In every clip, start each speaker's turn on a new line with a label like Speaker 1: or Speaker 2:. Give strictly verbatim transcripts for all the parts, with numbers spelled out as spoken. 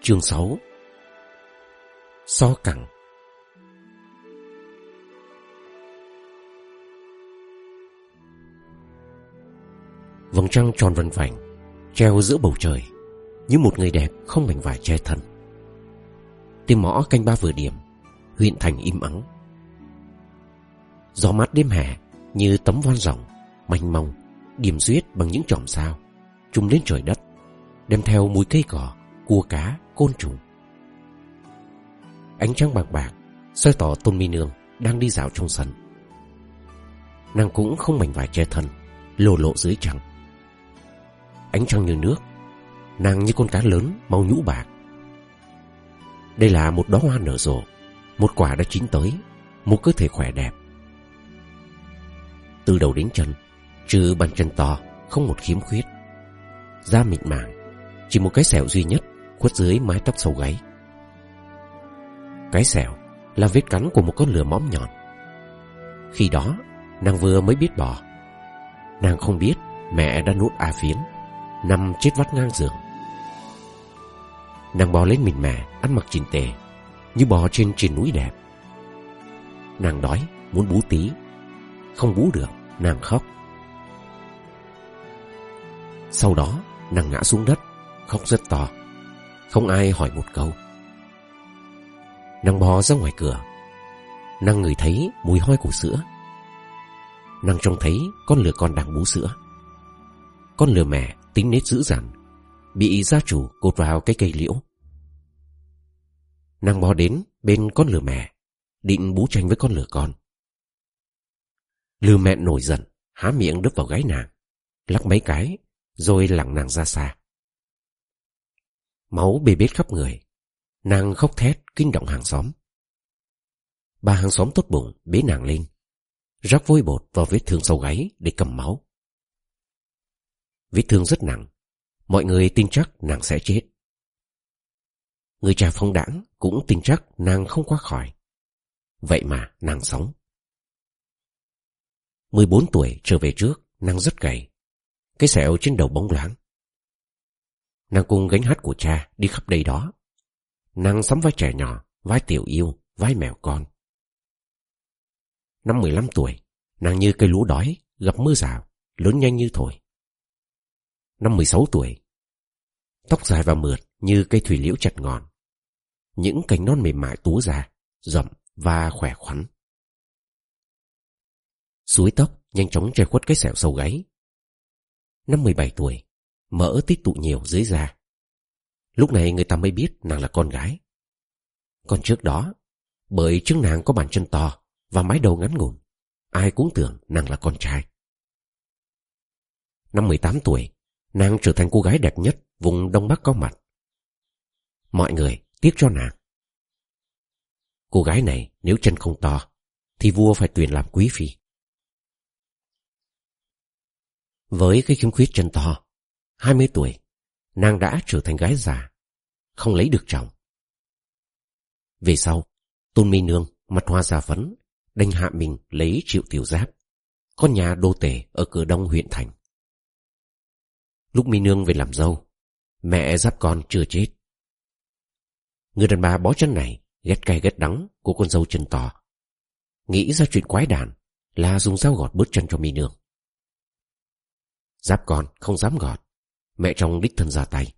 Speaker 1: Chương sáu. So cẳng. Vầng trăng tròn vần vành treo giữa bầu trời như một người đẹp không mảnh vải che thân. Tiếng mõ canh ba vừa điểm, huyện thành im ắng. Gió mát đêm hè như tấm van rồng mênh mông điểm xuyết bằng những chòm sao trùm lên trời đất, đem theo mùi cây cỏ, cua cá, côn trùng. Ánh trăng bạc bạc soi tỏ Tôn Mi Nương đang đi dạo trong sân. Nàng cũng không mảnh vải che thân, lồ lộ dưới trăng. Ánh trăng như nước, nàng như con cá lớn màu nhũ bạc. Đây là một đóa hoa nở rộ, một quả đã chín tới, một cơ thể khỏe đẹp. Từ đầu đến chân, trừ bàn chân to không một khiếm khuyết, da mịn màng, chỉ một cái sẹo duy nhất khuất dưới mái tóc sâu gáy. Cái sẹo là vết cắn của một con lừa mõm nhọn. Khi đó nàng vừa mới biết bò. Nàng không biết mẹ đã nuốt A Phiến nằm chết vắt ngang giường. Nàng bò lên mình mẹ, ăn mặc chỉnh tề như bò trên triền núi đẹp. Nàng đói muốn bú tí, không bú được, nàng khóc. Sau đó nàng ngã xuống đất, khóc rất to. Không ai hỏi một câu. Nàng bò ra ngoài cửa. Nàng ngửi thấy mùi hôi của sữa. Nàng trông thấy con lừa con đang bú sữa. Con lừa mẹ tính nết dữ dằn, bị gia chủ cột vào cái cây liễu. Nàng bò đến bên con lừa mẹ, định bú tranh với con lừa con. Lừa mẹ nổi giận, há miệng đớp vào gáy nàng, lắc mấy cái rồi lẳng nàng ra xa. Máu bê bết khắp người. Nàng khóc thét kinh động hàng xóm. Bà hàng xóm tốt bụng bế nàng lên, rắc vôi bột vào vết thương sau gáy để cầm máu. Vết thương rất nặng, mọi người tin chắc nàng sẽ chết. Người cha phóng đãng cũng tin chắc nàng không qua khỏi. Vậy mà nàng sống. mười bốn tuổi trở về trước, nàng rất gầy, cái sẹo trên đầu bóng loáng. Nàng cùng gánh hát của cha đi khắp đây đó. Nàng sắm vai trẻ nhỏ, vai tiểu yêu, vai mèo con. Năm mười lăm tuổi, nàng như cây lúa đói gặp mưa rào, lớn nhanh như thổi. Năm mười sáu tuổi, tóc dài và mượt như cây thủy liễu chặt ngọn. Những cành non mềm mại túa ra, rậm và khỏe khoắn. Suối tóc nhanh chóng che khuất cái sẹo sâu gáy. Năm mười bảy tuổi, mỡ tích tụ nhiều dưới da. Lúc này người ta mới biết nàng là con gái. Còn trước đó, bởi trước nàng có bàn chân to và mái đầu ngắn ngủn, ai cũng tưởng nàng là con trai. Năm mười tám tuổi, nàng trở thành cô gái đẹp nhất vùng Đông Bắc có mặt. Mọi người tiếc cho nàng. Cô gái này nếu chân không to thì vua phải tuyển làm quý phi. Với cái khiếm khuyết chân to, hai mươi tuổi, nàng đã trở thành gái già, không lấy được chồng. Về sau, Tôn Mi Nương mặt hoa già phấn, đành hạ mình lấy Triệu Tiểu Giáp, con nhà đô tể ở cửa đông huyện thành. Lúc Mi Nương về làm dâu, mẹ Giáp con chưa chết. Người đàn bà bó chân này ghét cay ghét đắng của con dâu chân to, nghĩ ra chuyện quái đản là dùng dao gọt bớt chân cho Mi Nương. Giáp con không dám gọt, mẹ chồng đích thân ra tay.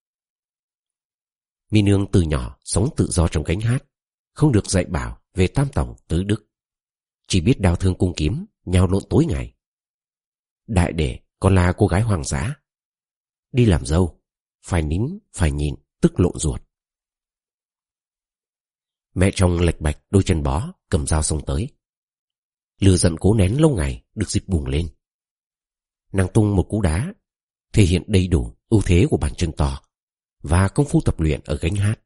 Speaker 1: Mi Nương từ nhỏ sống tự do trong gánh hát, không được dạy bảo về tam tổng tứ đức, chỉ biết đao thương cung kiếm, nhào lộn tối ngày. Đại để còn là cô gái hoang dã, đi làm dâu phải nín phải nhịn, tức lộn ruột. Mẹ chồng lệch bạch đôi chân bó, cầm dao xông tới. Lửa giận cố nén lâu ngày được dịp bùng lên. Nàng tung một cú đá, thể hiện đầy đủ ưu thế của bàn chân to và công phu tập luyện ở gánh hát.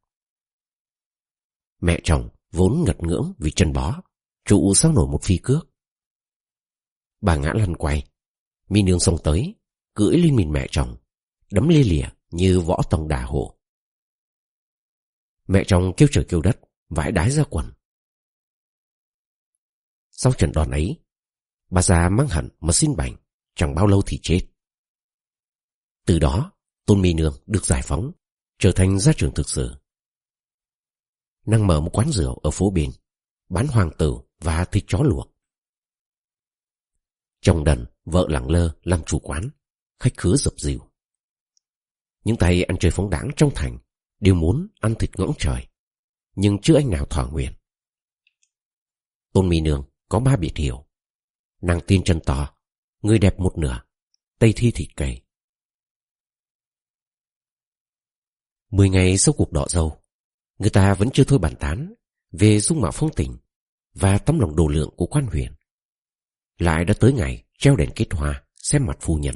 Speaker 1: Mẹ chồng vốn ngật ngưỡng vì chân bó, trụ sao nổi một phi cước. Bà ngã lăn quay, Mi Nương xông tới, cưỡi lên mình mẹ chồng, đấm lia lịa như võ tòng đà hổ. Mẹ chồng kêu trời kêu đất, vãi đái ra quần. Sau trận đòn ấy, bà già mang hận mà xin bành, chẳng bao lâu thì chết. Từ đó, Tôn Mi Nương được giải phóng, trở thành gia trưởng thực sự. Nàng mở một quán rượu ở phố bên, bán hoàng tử và thịt chó luộc. Chồng đần, vợ lẳng lơ làm chủ quán, khách khứa dập dìu. Những tay ăn chơi phóng đãng trong thành đều muốn ăn thịt ngỗng trời, nhưng chưa anh nào thỏa nguyện. Tôn Mi Nương có ba biệt hiệu: nàng tiên chân to, người đẹp một nửa, tây thi thịt cầy. Mười ngày sau cuộc đọ dâu, người ta vẫn chưa thôi bàn tán về dung mạo phong tình và tấm lòng độ lượng của quan huyện. Lại đã tới ngày treo đèn kết hoa xem mặt phu nhân.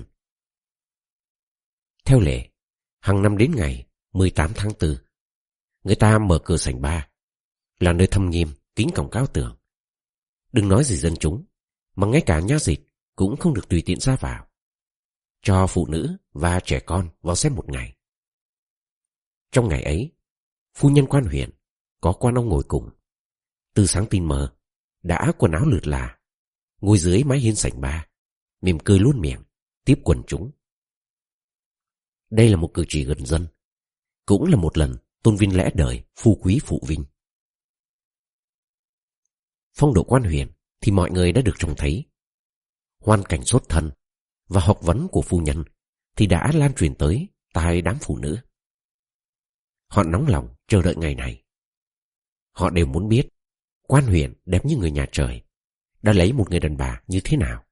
Speaker 1: Theo lệ, hàng năm đến ngày mười tám tháng tư, người ta mở cửa sảnh ba, là nơi thâm nghiêm, kính cổng cao tường. Đừng nói gì dân chúng, mà ngay cả nha dịch cũng không được tùy tiện ra vào, cho phụ nữ và trẻ con vào xem một ngày. Trong ngày ấy, phu nhân quan huyện có quan ông ngồi cùng. Từ sáng tin mờ, đã quần áo lượt là, ngồi dưới mái hiên sảnh ba, mỉm cười luôn miệng tiếp quần chúng. Đây là một cử chỉ gần dân, cũng là một lần tôn vinh lẽ đời phu quý phụ vinh. Phong độ quan huyện thì mọi người đã được trông thấy. Hoàn cảnh xuất thân và học vấn của phu nhân thì đã lan truyền tới tai đám phụ nữ. Họ nóng lòng chờ đợi ngày này. Họ đều muốn biết quan huyện đẹp như người nhà trời đã lấy một người đàn bà như thế nào.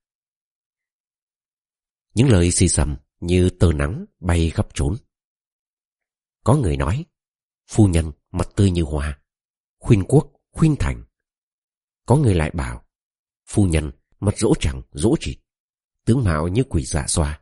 Speaker 1: Những lời xì xầm như tơ nắng bay khắp trốn. Có người nói phu nhân mặt tươi như hoa, khuyên quốc khuyên thành. Có người lại bảo phu nhân mặt dỗ chẳng dỗ chịt, tướng mạo như quỷ dạ xoa.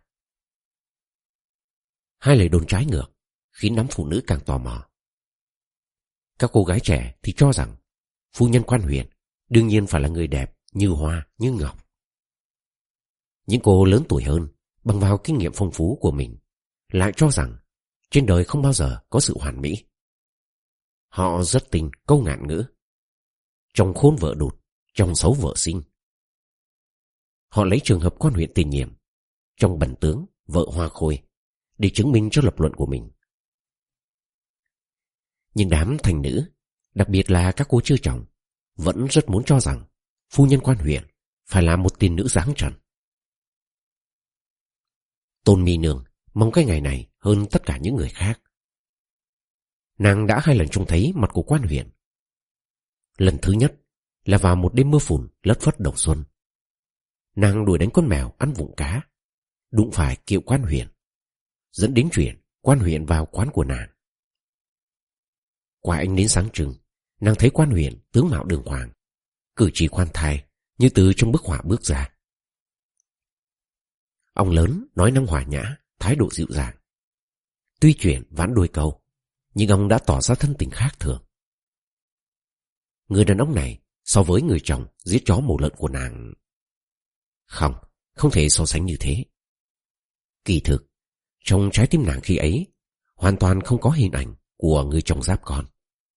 Speaker 1: Hai lời đồn trái ngược khiến đám phụ nữ càng tò mò. Các cô gái trẻ thì cho rằng phu nhân quan huyện đương nhiên phải là người đẹp như hoa như ngọc. Những cô lớn tuổi hơn, bằng vào kinh nghiệm phong phú của mình, lại cho rằng trên đời không bao giờ có sự hoàn mỹ. Họ rất tin câu ngạn ngữ: chồng khôn vợ đụt, chồng xấu vợ sinh. Họ lấy trường hợp quan huyện tiền nhiệm, chồng bẩn tướng vợ hoa khôi, để chứng minh cho lập luận của mình. Nhưng đám thành nữ, đặc biệt là các cô chưa chồng, vẫn rất muốn cho rằng phu nhân quan huyện phải là một tiên nữ dáng trần. Tôn Mi Nương mong cái ngày này hơn tất cả những người khác. Nàng đã hai lần trông thấy mặt của quan huyện. Lần thứ nhất là vào một đêm mưa phùn lất phất đầu xuân. Nàng đuổi đánh con mèo ăn vụng cá, đụng phải kiệu quan huyện, dẫn đến chuyện quan huyện vào quán của nàng. Qua ánh nến sáng trưng, nàng thấy quan huyện tướng mạo đường hoàng, cử chỉ khoan thai như từ trong bức họa bước ra. Ông lớn nói năng hòa nhã, thái độ dịu dàng. Tuy chuyện vãn đôi câu, nhưng ông đã tỏ ra thân tình khác thường. Người đàn ông này so với người chồng giết chó mổ lợn của nàng, không, không thể so sánh như thế. Kỳ thực, trong trái tim nàng khi ấy hoàn toàn không có hình ảnh của người chồng giáp con.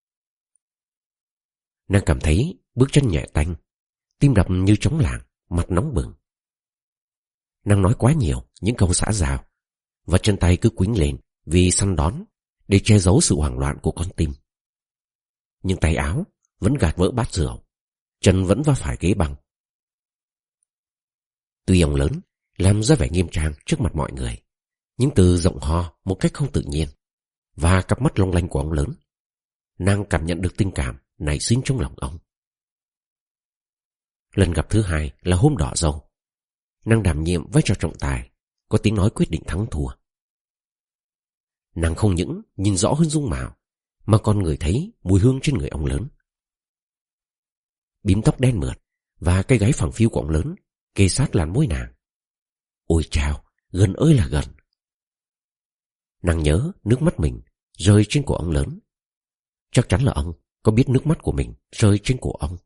Speaker 1: Nàng cảm thấy bước chân nhẹ tanh, tim đập như trống lảng, mặt nóng bừng. Nàng nói quá nhiều những câu xã giao, và chân tay cứ quýnh lên vì săn đón để che giấu sự hoảng loạn của con tim. Nhưng tay áo vẫn gạt vỡ bát rượu, chân vẫn va phải ghế băng. Tuy ông lớn làm ra vẻ nghiêm trang trước mặt mọi người, nhưng từ giọng ho một cách không tự nhiên và cặp mắt long lanh của ông lớn, nàng cảm nhận được tình cảm nảy sinh trong lòng ông. Lần gặp thứ hai là hôm đỏ dâu. Nàng đảm nhiệm vai trò trọng tài, có tiếng nói quyết định thắng thua. Nàng không những nhìn rõ hơn dung mạo, mà còn ngửi thấy mùi hương trên người ông lớn. Bím tóc đen mượt và cái gáy phẳng phiu của ông lớn kề sát làn môi nàng. Ôi chao, gần ơi là gần. Nàng nhớ nước mắt mình rơi trên cổ ông lớn. Chắc chắn là ông có biết nước mắt của mình rơi trên cổ ông.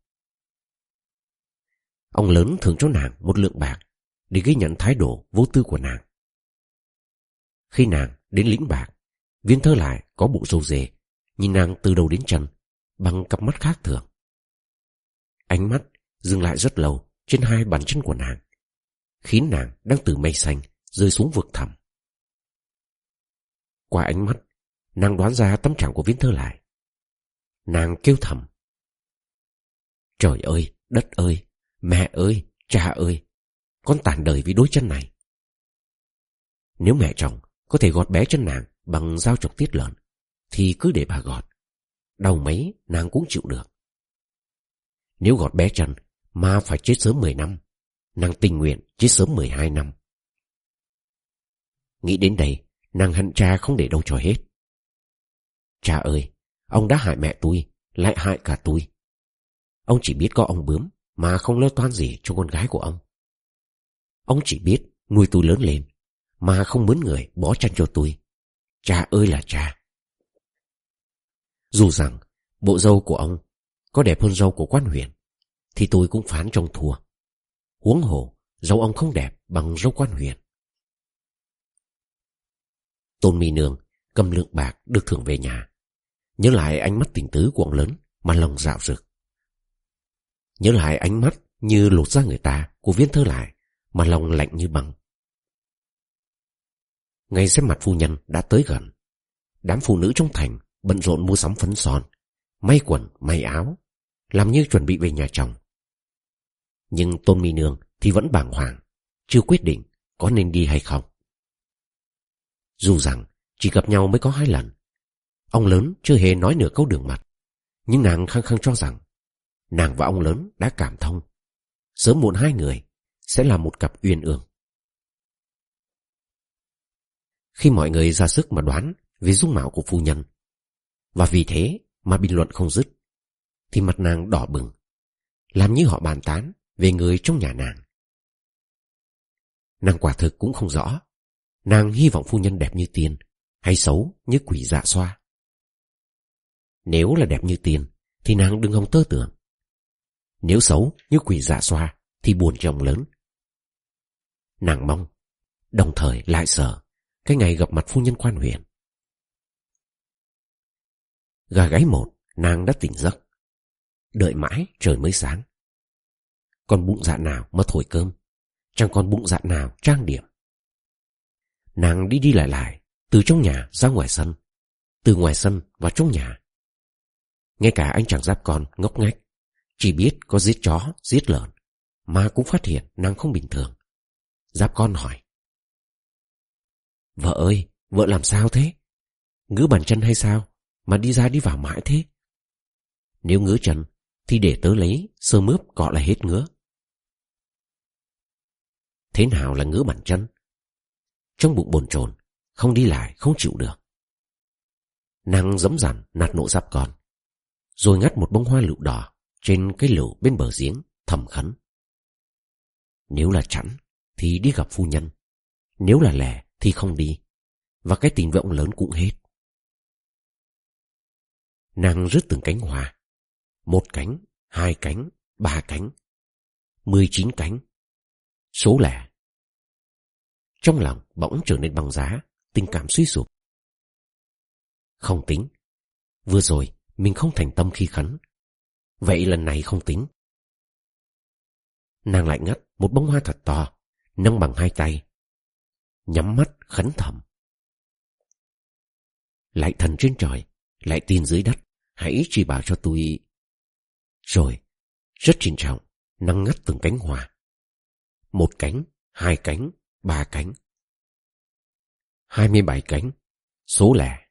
Speaker 1: Ông lớn thường cho nàng một lượng bạc để ghi nhận thái độ vô tư của nàng. Khi nàng đến lĩnh bạc, Viên Thơ lại có bộ râu rề, nhìn nàng từ đầu đến chân bằng cặp mắt khác thường. Ánh mắt dừng lại rất lâu trên hai bàn chân của nàng, khiến nàng đang từ mây xanh rơi xuống vực thẳm. Qua ánh mắt, nàng đoán ra tâm trạng của Viên Thơ Lại. Nàng kêu thầm: Trời ơi, đất ơi, mẹ ơi, cha ơi, con tàn đời vì đôi chân này. Nếu mẹ chồng có thể gọt bé chân nàng bằng dao chọc tiết lợn thì cứ để bà gọt, đau mấy nàng cũng chịu được. Nếu gọt bé chân mà phải chết sớm mười năm, nàng tình nguyện chết sớm mười hai năm. Nghĩ đến đây, nàng hận cha không để đâu cho hết. Cha ơi, ông đã hại mẹ tôi, lại hại cả tôi. Ông chỉ biết có ông bướm mà không lo toan gì cho con gái của ông. Ông chỉ biết nuôi tôi lớn lên mà không mướn người bó chăn cho tôi. Cha ơi là cha. Dù rằng bộ dâu của ông có đẹp hơn dâu của quan huyện thì tôi cũng phán trong thua. Huống hồ dâu ông không đẹp bằng dâu quan huyện. Tôn Mi Nương cầm lượng bạc được thưởng về nhà, nhớ lại ánh mắt tình tứ của ông lớn mà lòng dạo rực. Nhớ lại ánh mắt như lột da người ta của Viên Thơ Lại mà lòng lạnh như băng. Ngày xem mặt phu nhân đã tới gần. Đám phụ nữ trong thành bận rộn mua sắm phấn son, may quần, may áo, làm như chuẩn bị về nhà chồng. Nhưng Tôn Mi Nương thì vẫn bàng hoàng, chưa quyết định có nên đi hay không. Dù rằng chỉ gặp nhau mới có hai lần, ông lớn chưa hề nói nửa câu đường mật, nhưng nàng khăng khăng cho rằng nàng và ông lớn đã cảm thông, sớm muộn hai người sẽ là một cặp uyên ương. Khi mọi người ra sức mà đoán về dung mạo của phu nhân, và vì thế mà bình luận không dứt, thì mặt nàng đỏ bừng, làm như họ bàn tán về người trong nhà nàng. Nàng quả thực cũng không rõ nàng hy vọng phu nhân đẹp như tiên hay xấu như quỷ dạ xoa. Nếu là đẹp như tiên thì nàng đừng hòng tơ tưởng. Nếu xấu như quỷ dạ xoa thì buồn cho ông lớn. Nàng mong, đồng thời lại sợ cái ngày gặp mặt phu nhân quan huyện. Gà gáy một, nàng đã tỉnh giấc. Đợi mãi trời mới sáng. Còn bụng dạ nào mà thổi cơm, chẳng còn bụng dạ nào trang điểm. Nàng đi đi lại lại, từ trong nhà ra ngoài sân, từ ngoài sân vào trong nhà. Ngay cả anh chàng Giáp Con ngốc nghếch, chỉ biết có giết chó, giết lợn, mà cũng phát hiện nàng không bình thường. Giáp Con hỏi: Vợ ơi, vợ làm sao thế? Ngứa bàn chân hay sao mà đi ra đi vào mãi thế? Nếu ngứa chân thì để tớ lấy sơ mướp cọ là hết ngứa. Thế nào là ngứa bàn chân? Trong bụng bồn chồn, không đi lại không chịu được. Nàng dẫm dằn nạt nộ Giáp Con, rồi ngắt một bông hoa lựu đỏ trên cái lựu bên bờ giếng, thầm khấn: Nếu là chẵn thì đi gặp phu nhân, nếu là lẻ thì không đi, và cái tình với ông lớn cũng hết. Nàng rứt từng cánh hoa, một cánh, hai cánh, ba cánh, mười chín cánh, số lẻ. Trong lòng bỗng trở nên băng giá, tình cảm suy sụp. Không tính, vừa rồi mình không thành tâm khi khấn, vậy lần này không tính. Nàng lại ngắt một bông hoa thật to, nâng bằng hai tay, nhắm mắt khấn thầm: Lạy thần trên trời, lạy tiên dưới đất, hãy chỉ bảo cho tôi. Rồi rất trịnh trọng nâng ngắt từng cánh hoa, một cánh, hai cánh, ba cánh, hai mươi bảy cánh, số lẻ.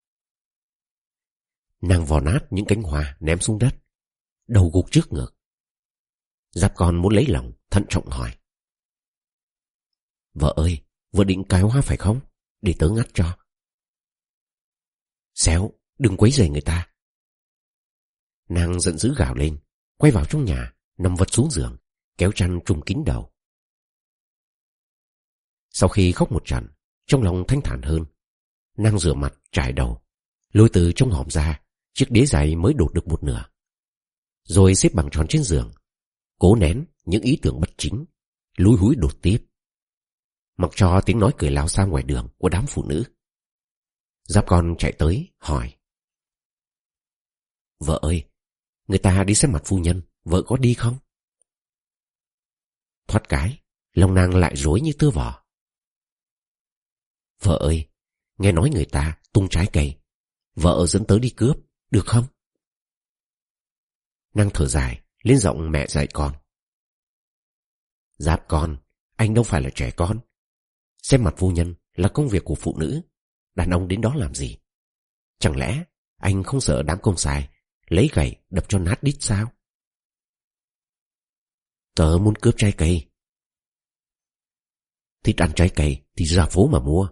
Speaker 1: Nàng vò nát những cánh hoa ném xuống đất, đầu gục trước ngực. Giáp Con muốn lấy lòng, thận trọng hỏi: Vợ ơi, vợ định cài hoa phải không? Để tớ ngắt cho. Xéo, đừng quấy rầy người ta. Nàng giận dữ gào lên, quay vào trong nhà, nằm vật xuống giường, kéo chăn trùm kín đầu. Sau khi khóc một trận, trong lòng thanh thản hơn, nàng rửa mặt, trải đầu, lôi từ trong hòm ra chiếc đế giày mới đột được một nửa, rồi xếp bằng tròn trên giường, cố nén những ý tưởng bất chính, lúi húi đột tiếp, mặc cho tiếng nói cười lao xa ngoài đường của đám phụ nữ. Giáp Con chạy tới hỏi: Vợ ơi, người ta đi xem mặt phu nhân, vợ có đi không? Thoát cái, lòng nàng lại rối như tơ vò. Vợ ơi, nghe nói người ta tung trái cây Vợ dẫn tớ đi cướp, được không? Nàng thở dài, lên giọng mẹ dạy con. Giáp con, anh đâu phải là trẻ con. Xem mặt phu nhân là công việc của phụ nữ. Đàn ông đến đó làm gì? Chẳng lẽ anh không sợ đám công sai lấy gậy đập cho nát đít sao? Tớ muốn cướp trái cây. Thích ăn trái cây thì ra phố mà mua.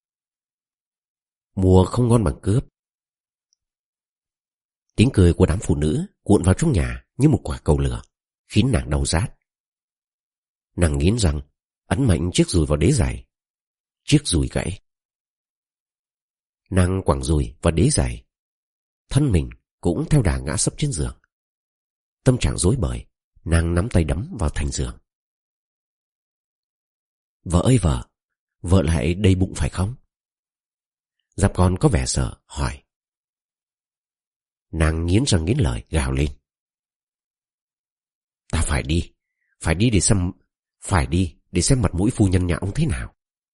Speaker 1: Mua không ngon bằng cướp. Tiếng cười của đám phụ nữ cuộn vào trong nhà như một quả cầu lửa, khiến nàng đau rát. Nàng nghiến răng, ấn mạnh chiếc dùi vào đế giày. Chiếc dùi gãy. Nàng quẳng dùi vào đế giày. Thân mình cũng theo đà ngã sấp trên giường. Tâm trạng rối bời, nàng nắm tay đấm vào thành giường. Vợ ơi vợ, vợ lại đầy bụng phải không? Giáp con có vẻ sợ, hỏi. Nàng nghiến răng nghiến lợi gào lên. Ta phải đi, phải đi để xem, phải đi để xem mặt mũi phu nhân nhà ông thế nào.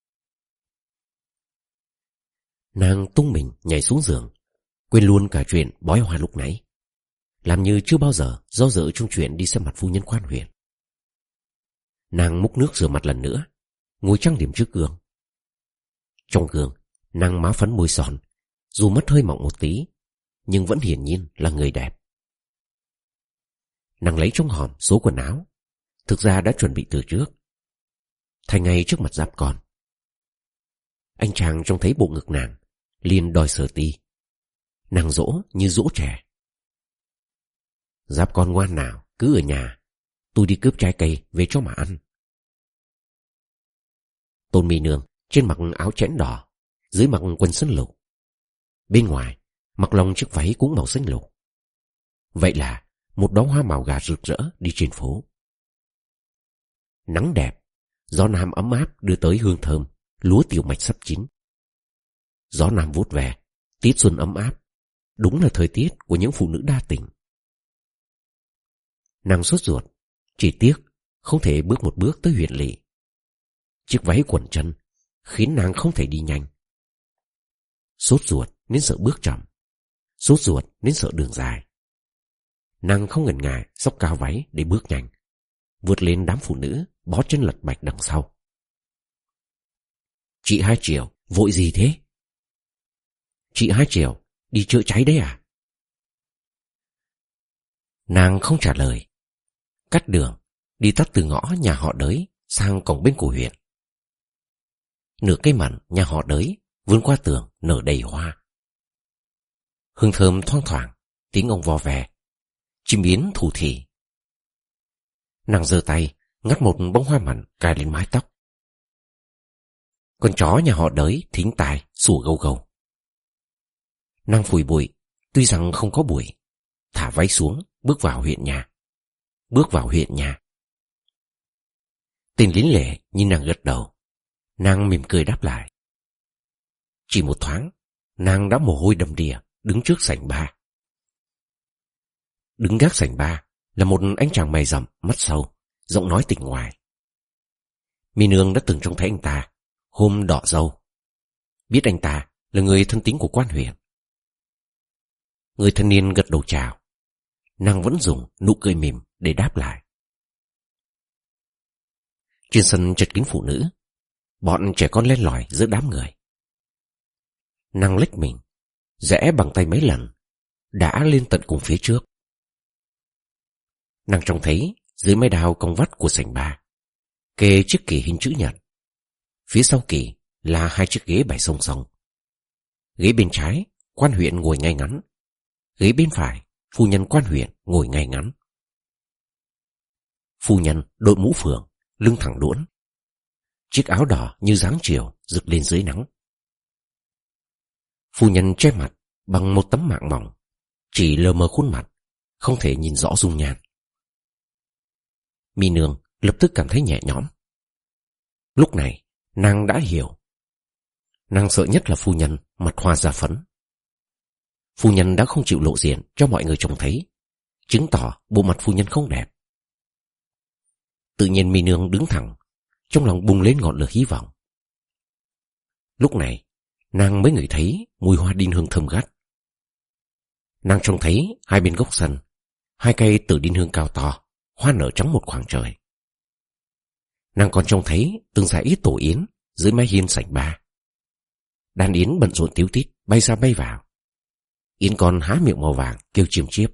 Speaker 1: Nàng tung mình nhảy xuống giường, quên luôn cả chuyện bói hoa lúc nãy, làm như chưa bao giờ do dự trong chuyện đi xem mặt phu nhân quan huyện. Nàng múc nước rửa mặt lần nữa, ngồi trang điểm trước gương. Trong gương, nàng má phấn môi son, dù mắt hơi mỏng một tí, nhưng vẫn hiển nhiên là người đẹp. Nàng lấy trong hòm số quần áo, thực ra đã chuẩn bị từ trước, thay ngay trước mặt Giáp con. Anh chàng trông thấy bộ ngực nàng, liền đòi sờ ti. Nàng dỗ như dỗ trẻ. Giáp con ngoan nào, cứ ở nhà, tôi đi cướp trái cây về cho mà ăn. Tôn Mi Nương trên mặc áo chẽn đỏ, dưới mặc quần sân lục, bên ngoài mặc lòng chiếc váy cũng màu xanh lục. Vậy là một đóa hoa màu gà rực rỡ đi trên phố. Nắng đẹp, gió nam ấm áp đưa tới hương thơm lúa tiểu mạch sắp chín. Gió nam vút về, tiết xuân ấm áp, đúng là thời tiết của những phụ nữ đa tình. Nàng sốt ruột, chỉ tiếc không thể bước một bước tới huyện lỵ. Chiếc váy quần chân khiến nàng không thể đi nhanh. Sốt ruột nên sợ bước chậm, sốt ruột nên sợ đường dài. Nàng không ngần ngại xốc cao váy để bước nhanh, vượt lên đám phụ nữ bó chân lật bạch đằng sau. Chị Hai Triệu, vội gì thế? Chị Hai Triệu, đi chữa cháy đấy à? Nàng không trả lời. Cắt đường, đi tắt từ ngõ nhà họ Đới sang cổng bên của huyện. Nửa cây mận nhà họ Đới vươn qua tường nở đầy hoa. Hương thơm thoang thoảng, tiếng ong vò vè, chim yến thủ thỉ. Nàng giơ tay ngắt một bông hoa mận cài lên mái tóc. Con chó nhà họ Đới thính tai sủa gâu gâu. Nàng phủi bụi, tuy rằng không có bụi, thả váy xuống, bước vào huyện nhà. Bước vào huyện nhà. Tên lính lệ nhìn nàng gật đầu, nàng mỉm cười đáp lại. Chỉ một thoáng, nàng đã mồ hôi đầm đìa đứng trước sảnh ba. Đứng gác sảnh ba là một anh chàng mày rậm, mắt sâu, giọng nói tỉnh ngoài. Mi Nương đã từng trông thấy anh ta hôm đọ dâu, biết anh ta là người thân tín của quan huyện. Người thanh niên gật đầu chào, nàng vẫn dùng nụ cười mỉm để đáp lại. Trên sân chật kín phụ nữ, bọn trẻ con len lỏi giữa đám người. Nàng lách mình, rẽ bằng tay mấy lần, đã lên tận cùng phía trước. Nàng trông thấy dưới mái đào cong vắt của sảnh ba, kê chiếc kỷ hình chữ nhật. Phía sau kỷ là hai chiếc ghế bày song song. Ghế bên trái quan huyện ngồi ngay ngắn, ghế bên phải phu nhân quan huyện ngồi ngay ngắn. Phu nhân đội mũ phượng, lưng thẳng đuỗn, chiếc áo đỏ như dáng chiều rực lên dưới nắng. Phu nhân che mặt bằng một tấm mạng mỏng, chỉ lờ mờ khuôn mặt, không thể nhìn rõ dung nhan. Mi Nương lập tức cảm thấy nhẹ nhõm. Lúc này nàng đã hiểu. Nàng sợ nhất là phu nhân mặt hoa da phấn. Phu nhân đã không chịu lộ diện cho mọi người trông thấy, chứng tỏ bộ mặt phu nhân không đẹp. Tự nhiên Mi Nương đứng thẳng, trong lòng bùng lên ngọn lửa hy vọng. Lúc này nàng mới ngửi thấy mùi hoa đinh hương thơm gắt Nàng trông thấy hai bên gốc sân, hai cây tử điên hương cao to, hoa nở trắng một khoảng trời. Nàng còn trông thấy từng dãy tổ yến dưới mái hiên sảnh ba. Đàn yến bận rộn tíu tít, bay ra bay vào. Yến con há miệng màu vàng kêu chiêm chiếp.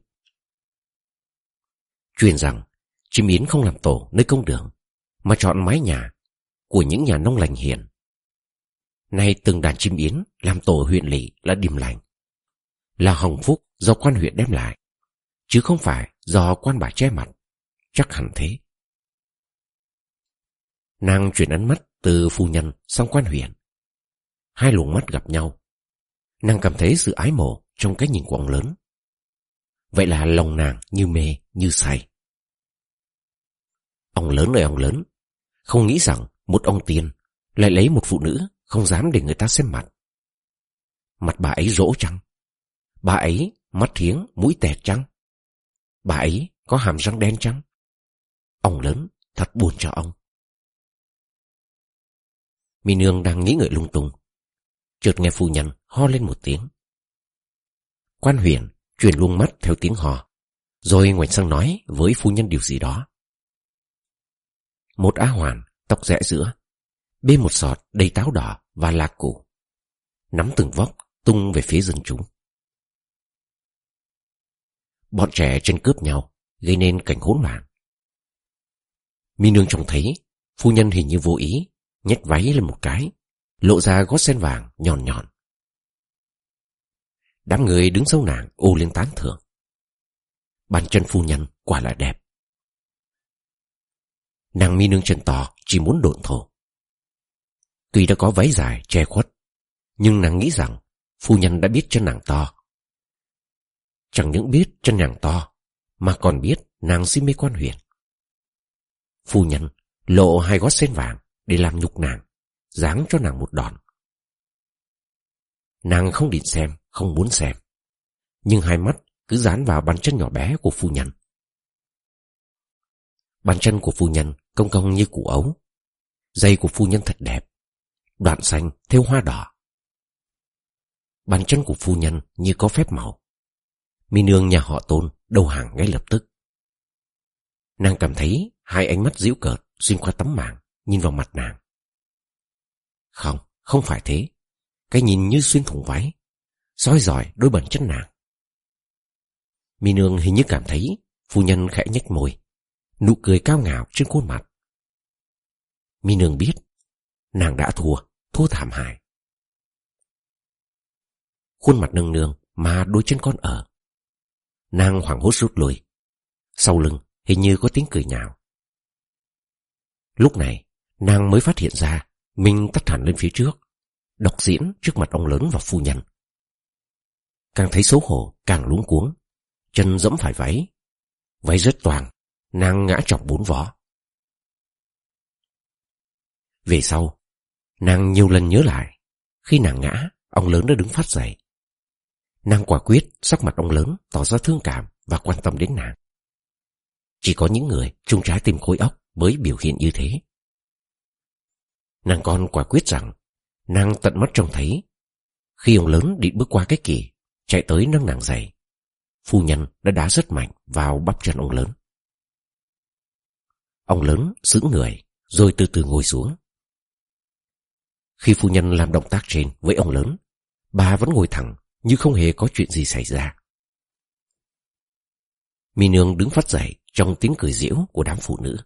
Speaker 1: Truyền rằng chim yến không làm tổ nơi công đường, mà chọn mái nhà của những nhà nông lành hiền. Nay từng đàn chim yến làm tổ huyện lỵ là điềm lành, là hồng phúc do quan huyện đem lại, chứ không phải do quan bà che mặt. Chắc hẳn thế. Nàng chuyển ánh mắt từ phu nhân sang quan huyện. Hai luồng mắt gặp nhau. Nàng cảm thấy sự ái mộ trong cái nhìn của ông lớn. Vậy là lòng nàng như mê như say. Ông lớn ơi ông lớn, không nghĩ rằng một ông tiên lại lấy một phụ nữ không dám để người ta xem mặt. Mặt bà ấy rỗ chăng? Bà ấy mắt thiếng mũi tẹt chăng? Bà ấy có hàm răng đen chăng? Ông lớn thật buồn cho ông. Mi nương đang nghĩ ngợi lung tung, chợt nghe phu nhân ho lên một tiếng. Quan huyện chuyển luông mắt theo tiếng hò, rồi ngoảnh sang nói với phu nhân điều gì đó. Một á hoàn tóc rẽ giữa, bê một sọt đầy táo đỏ và lạc củ, nắm từng vóc tung về phía dân chúng. Bọn trẻ tranh cướp nhau, gây nên cảnh hỗn loạn. Mi nương trông thấy phu nhân hình như vô ý nhét váy lên một cái, lộ ra gót sen vàng nhọn nhọn. Đám người đứng sau nàng ô lên tán thưởng. Bàn chân phu nhân quả là đẹp. Nàng mi nương chân to chỉ muốn độn thổ. Tuy đã có váy dài che khuất, nhưng nàng nghĩ rằng phu nhân đã biết chân nàng to. Chẳng những biết chân nàng to, mà còn biết nàng si mê quan huyện. Phu nhân lộ hai gót sen vàng để làm nhục nàng, giáng cho nàng một đòn. Nàng không định xem, không muốn xem, nhưng hai mắt cứ dán vào bàn chân nhỏ bé của phu nhân. Bàn chân của phu nhân cong cong như củ ấu. Giày của phu nhân thật đẹp, đoạn xanh thêu hoa đỏ. Bàn chân của phu nhân như có phép màu. Mi nương nhà họ Tôn đầu hàng ngay lập tức. Nàng cảm thấy hai ánh mắt giễu cợt xuyên qua tấm màng nhìn vào mặt nàng. Không, không phải thế. Cái nhìn như xuyên thủng váy, soi rọi đôi bàn chân nàng. Mi nương hình như cảm thấy phu nhân khẽ nhếch môi, nụ cười cao ngạo trên khuôn mặt. Mi nương biết nàng đã thua, thua thảm hại. Khuôn mặt nâng nương mà đôi chân con ở. Nàng hoảng hốt rút lui. Sau lưng hình như có tiếng cười nhạo. Lúc này nàng mới phát hiện ra mình tắt hẳn lên phía trước, đọc diễn trước mặt ông lớn và phu nhân. Càng thấy xấu hổ càng luống cuống, chân dẫm phải váy. Váy rớt toàng, nàng ngã chọc bốn vó. Về sau, nàng nhiều lần nhớ lại, khi nàng ngã, ông lớn đã đứng phát dậy. Nàng quả quyết sắc mặt ông lớn tỏ ra thương cảm và quan tâm đến nàng. Chỉ có những người chung trái tim khối óc mới biểu hiện như thế. Nàng còn quả quyết rằng nàng tận mắt trông thấy khi ông lớn định bước qua cái kỳ chạy tới nâng nàng dậy, phu nhân đã đá rất mạnh vào bắp chân ông lớn. Ông lớn sững người rồi từ từ ngồi xuống. Khi phu nhân làm động tác trên với ông lớn, bà vẫn ngồi thẳng như không hề có chuyện gì xảy ra. Mi nương đứng phát dậy trong tiếng cười giễu của đám phụ nữ.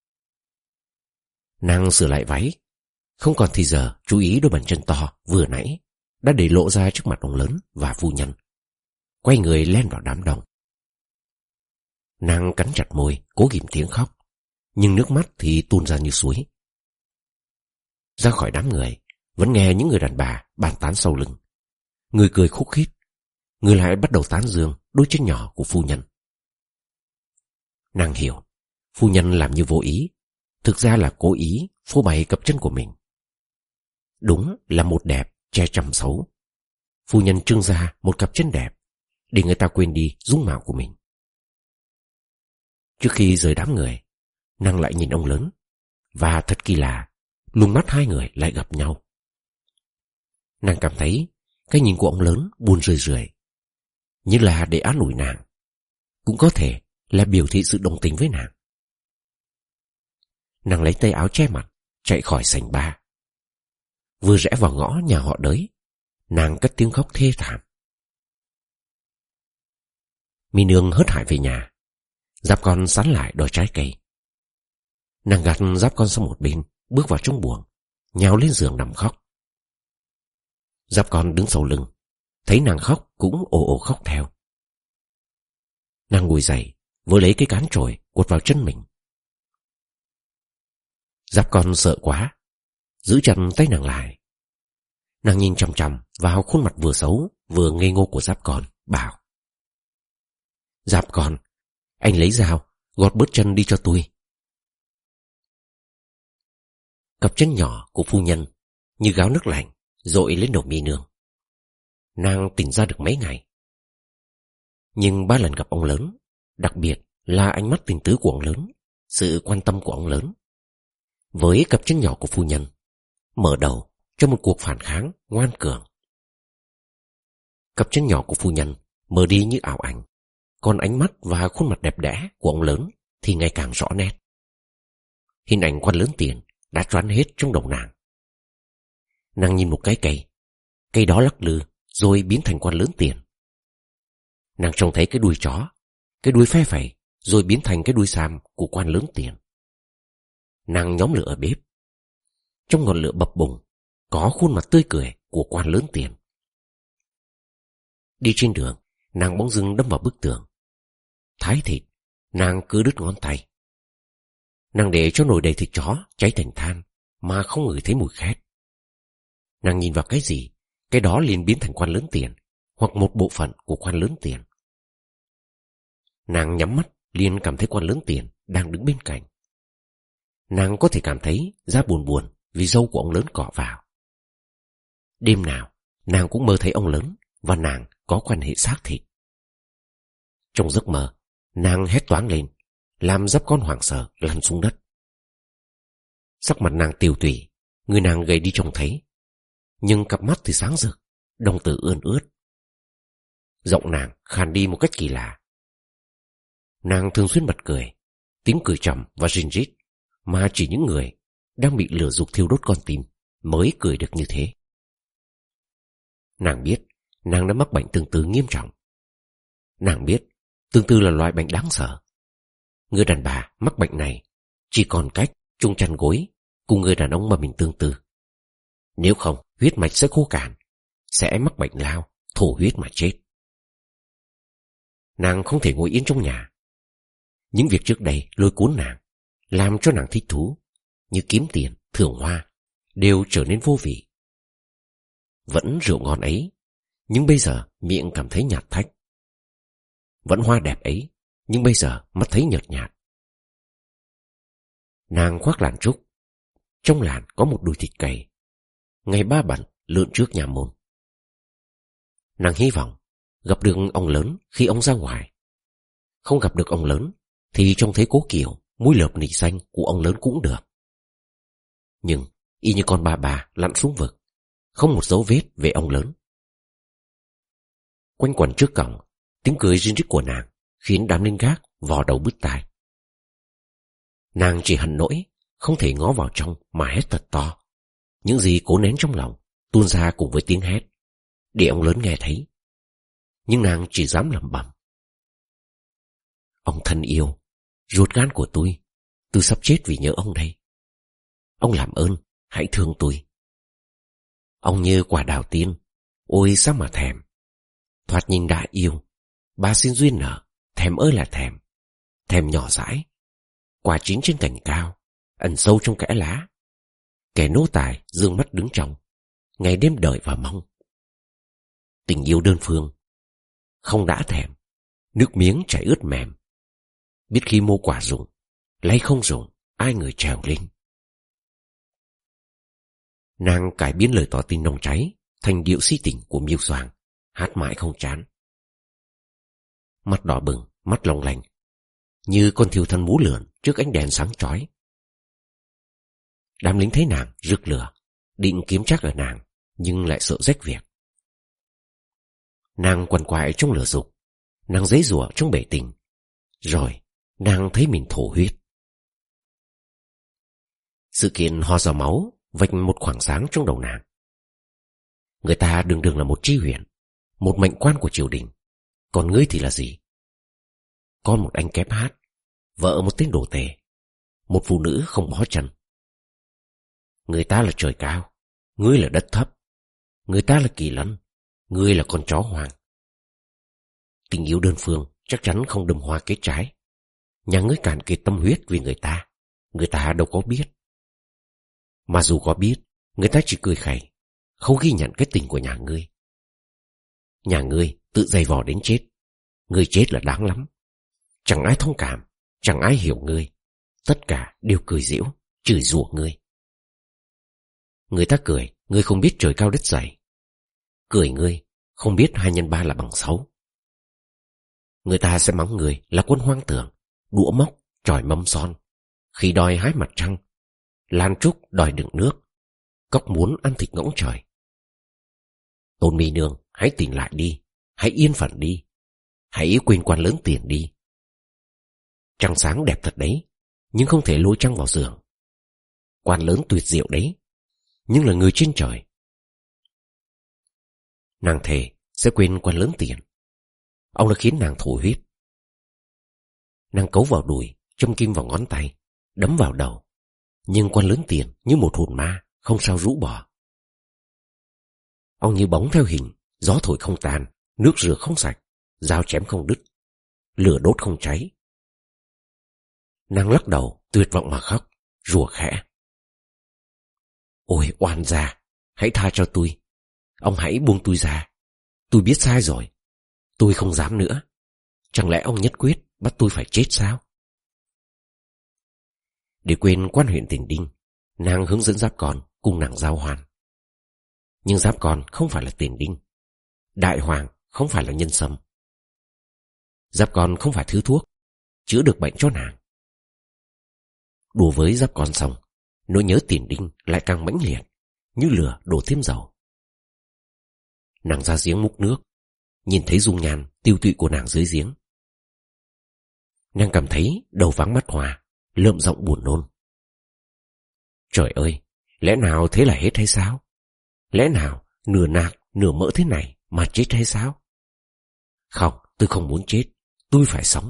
Speaker 1: Nàng sửa lại váy, không còn thì giờ chú ý đôi bàn chân to vừa nãy đã để lộ ra trước mặt ông lớn và phu nhân. Quay người len vào đám đông. Nàng cắn chặt môi, cố ghìm tiếng khóc, nhưng nước mắt thì tuôn ra như suối. Ra khỏi đám người, vẫn nghe những người đàn bà bàn tán sau lưng. Người cười khúc khít, người lại bắt đầu tán dương đôi chân nhỏ của phu nhân. Nàng hiểu, phu nhân làm như vô ý, thực ra là cố ý phô bày cặp chân của mình. Đúng là một đẹp che chăm xấu. Phu nhân trưng ra một cặp chân đẹp để người ta quên đi dung mạo của mình. Trước khi rời đám người, nàng lại nhìn ông lớn, và thật kỳ lạ, luồng mắt hai người lại gặp nhau. Nàng cảm thấy cái nhìn của ông lớn buồn rười rượi, như là để an ủi nàng, cũng có thể là biểu thị sự đồng tình với nàng. Nàng lấy tay áo che mặt, chạy khỏi sảnh ba. Vừa rẽ vào ngõ nhà họ Đới, nàng cất tiếng khóc thê thảm. Mi Nương hớt hải về nhà. Giáp Con sắn lại đòi trái cây. Nàng gạt Giáp Con sang một bên, bước vào trong buồng, nhào lên giường nằm khóc. Giáp Con đứng sau lưng, thấy nàng khóc cũng ồ ồ khóc theo. Nàng ngồi dậy, vừa lấy cái cán chổi quật vào chân mình. Giáp Con sợ quá, giữ chặt tay nàng lại. Nàng nhìn chằm chằm vào khuôn mặt vừa xấu vừa ngây ngô của Giáp Con, bảo: Giáp Con, anh lấy dao gọt bớt chân đi cho tôi. Cặp chân nhỏ của phu nhân như gáo nước lạnh dội lên đầu Mi Nương. Nàng tỉnh ra được mấy ngày. Nhưng ba lần gặp ông lớn, đặc biệt là ánh mắt tình tứ của ông lớn, sự quan tâm của ông lớn, với cặp chân nhỏ của phu nhân, mở đầu cho một cuộc phản kháng ngoan cường. Cặp chân nhỏ của phu nhân mở đi như ảo ảnh, còn ánh mắt và khuôn mặt đẹp đẽ của ông lớn thì ngày càng rõ nét. Hình ảnh quan lớn tiền đã choán hết trong đầu nàng. Nàng nhìn một cái cây, cây đó lắc lư rồi biến thành quan lớn tiền. Nàng trông thấy cái đuôi chó, cái đuôi phe phẩy rồi biến thành cái đuôi sam của quan lớn tiền. Nàng nhóm lửa ở bếp. Trong ngọn lửa bập bùng có khuôn mặt tươi cười của quan lớn tiền. Đi trên đường, nàng bỗng dưng đâm vào bức tường. Thái thịt, nàng cứ đứt ngón tay. Nàng để cho nồi đầy thịt chó cháy thành than mà không ngửi thấy mùi khét. Nàng nhìn vào cái gì, cái đó liền biến thành quan lớn tiền, hoặc một bộ phận của quan lớn tiền. Nàng nhắm mắt liền cảm thấy quan lớn tiền đang đứng bên cạnh. Nàng có thể cảm thấy da buồn buồn vì râu của ông lớn cọ vào. Đêm nào nàng cũng mơ thấy ông lớn và nàng có quan hệ xác thịt. Trong giấc mơ, nàng hét toáng lên, làm Giáp Con hoảng sợ lăn xuống đất. Sắc mặt nàng tiều tụy, người nàng gầy đi trông thấy, nhưng cặp mắt thì sáng rực, đồng tử ươn ướt. Giọng nàng khàn đi một cách kỳ lạ. Nàng thường xuyên bật cười, tiếng cười trầm và rin rít, mà chỉ những người đang bị lửa dục thiêu đốt con tim mới cười được như thế. Nàng biết nàng đã mắc bệnh tương tư nghiêm trọng. Nàng biết tương tư là loại bệnh đáng sợ. Người đàn bà mắc bệnh này chỉ còn cách chung chăn gối cùng người đàn ông mà mình tương tư. Nếu không, huyết mạch sẽ khô cạn, sẽ mắc bệnh lao, thổ huyết mà chết. Nàng không thể ngồi yên trong nhà. Những việc trước đây lôi cuốn nàng, làm cho nàng thích thú, như kiếm tiền, thưởng hoa, đều trở nên vô vị. Vẫn rượu ngon ấy, nhưng bây giờ miệng cảm thấy nhạt thách. Vẫn hoa đẹp ấy, nhưng bây giờ mắt thấy nhợt nhạt. Nàng khoác làn trúc. Trong làn có một đùi thịt cầy. Ngày ba bận lượn trước nhà môn. Nàng hy vọng gặp được ông lớn khi ông ra ngoài. Không gặp được ông lớn thì trông thấy cố Kiều, mũi lợp nỉ xanh của ông lớn cũng được. Nhưng y như con bà bà lặn xuống vực, không một dấu vết về ông lớn. Quanh quẩn trước cổng, tiếng cười rin rít của nàng khiến đám lính gác vò đầu bứt tai. Nàng chỉ hận nỗi không thể ngó vào trong mà hét thật to. Những gì cố nén trong lòng tuôn ra cùng với tiếng hét, để ông lớn nghe thấy. Nhưng nàng chỉ dám lẩm bẩm: Ông thân yêu, ruột gan của tôi, tôi sắp chết vì nhớ ông đây. Ông làm ơn, hãy thương tôi. Ông như quả đào tiên, ôi sao mà thèm. Thoạt nhìn đã yêu, bà xin duyên nở, thèm ơi là thèm. Thèm nhỏ dãi, quả chín trên cành cao, ẩn sâu trong kẽ lá. Kẻ nô tài dương mắt đứng trong, ngày đêm đợi và mong. Tình yêu đơn phương, không đã thèm, nước miếng chảy ướt mềm. Biết khi mô quả rụng, lấy không rụng, ai người trèo lên. Nàng cải biến lời tỏ tình nồng cháy thành điệu si tình của Miêu Soàng, hát mãi không chán. Mắt đỏ bừng, mắt long lanh, như con thiêu thân múa lượn trước ánh đèn sáng chói. Đám lính thấy nàng rực lửa, định kiếm trác ở nàng, nhưng lại sợ rách việc. Nàng quằn quại trong lửa dục, Nàng giãy giụa trong bể tình. Rồi nàng thấy mình thổ huyết. Sự kiện ho ra máu vạch một khoảng sáng trong đầu nàng. Người ta đường đường là một tri huyện, một mệnh quan của triều đình. Còn ngươi thì là gì? Con một anh kép hát, vợ một tên đồ tể, một phụ nữ không bó chân. Người ta là trời cao, ngươi là đất thấp. Người ta là kỳ lân, ngươi là con chó hoang. Tình yêu đơn phương chắc chắn không đâm hoa kết trái. Nhà ngươi cạn kiệt tâm huyết vì người ta, người ta đâu có biết. Mà dù có biết, người ta chỉ cười khẩy, không ghi nhận cái tình của nhà ngươi. Nhà ngươi tự dày vò đến chết. Ngươi chết là đáng lắm. Chẳng ai thông cảm, chẳng ai hiểu ngươi. Tất cả đều cười giễu, chửi rủa ngươi. Người ta cười, ngươi không biết trời cao đất dày. Cười ngươi, không biết hai nhân ba là bằng sáu. Người ta sẽ mắng người là quân hoang tưởng, đũa móc, tròi mâm son, khi đòi hái mặt trăng, lan trúc đòi đựng nước, cóc muốn ăn thịt ngỗng trời. Tôn mi nương, hãy tỉnh lại đi, hãy yên phận đi, hãy quên quan lớn tiền đi. Trăng sáng đẹp thật đấy, nhưng không thể lôi trăng vào giường. Quan lớn tuyệt diệu đấy, nhưng là người trên trời. Nàng thề sẽ quên quan lớn tiền. Ông đã khiến nàng thổ huyết. Nàng cấu vào đùi, châm kim vào ngón tay, đấm vào đầu. Nhưng quan lớn tiền như một hồn ma, không sao rũ bỏ. Ông như bóng theo hình, gió thổi không tan, nước rửa không sạch, dao chém không đứt, lửa đốt không cháy. Nàng lắc đầu, tuyệt vọng mà khóc, rủa khẽ. Ôi oan gia, hãy tha cho tôi. Ông hãy buông tôi ra. Tôi biết sai rồi. Tôi không dám nữa. Chẳng lẽ ông nhất quyết bắt tôi phải chết sao? Để quên quan huyện Tiền Đinh, nàng hướng dẫn Giáp Con cùng nàng giao hoan. Nhưng Giáp Con không phải là Tiền Đinh, Đại Hoàng không phải là nhân sâm. Giáp Con không phải thứ thuốc chữa được bệnh cho nàng. Đùa với Giáp Con xong, nỗi nhớ Tiền Đinh lại càng mãnh liệt, như lửa đổ thêm dầu. Nàng ra giếng múc nước, nhìn thấy dung nhan tiêu tụy của nàng dưới giếng. Nàng cảm thấy đầu váng mắt hoa, lượm giọng buồn nôn. Trời ơi, lẽ nào thế là hết hay sao? Lẽ nào nửa nạc nửa mỡ thế này mà chết hay sao? Không, tôi không muốn chết, tôi phải sống.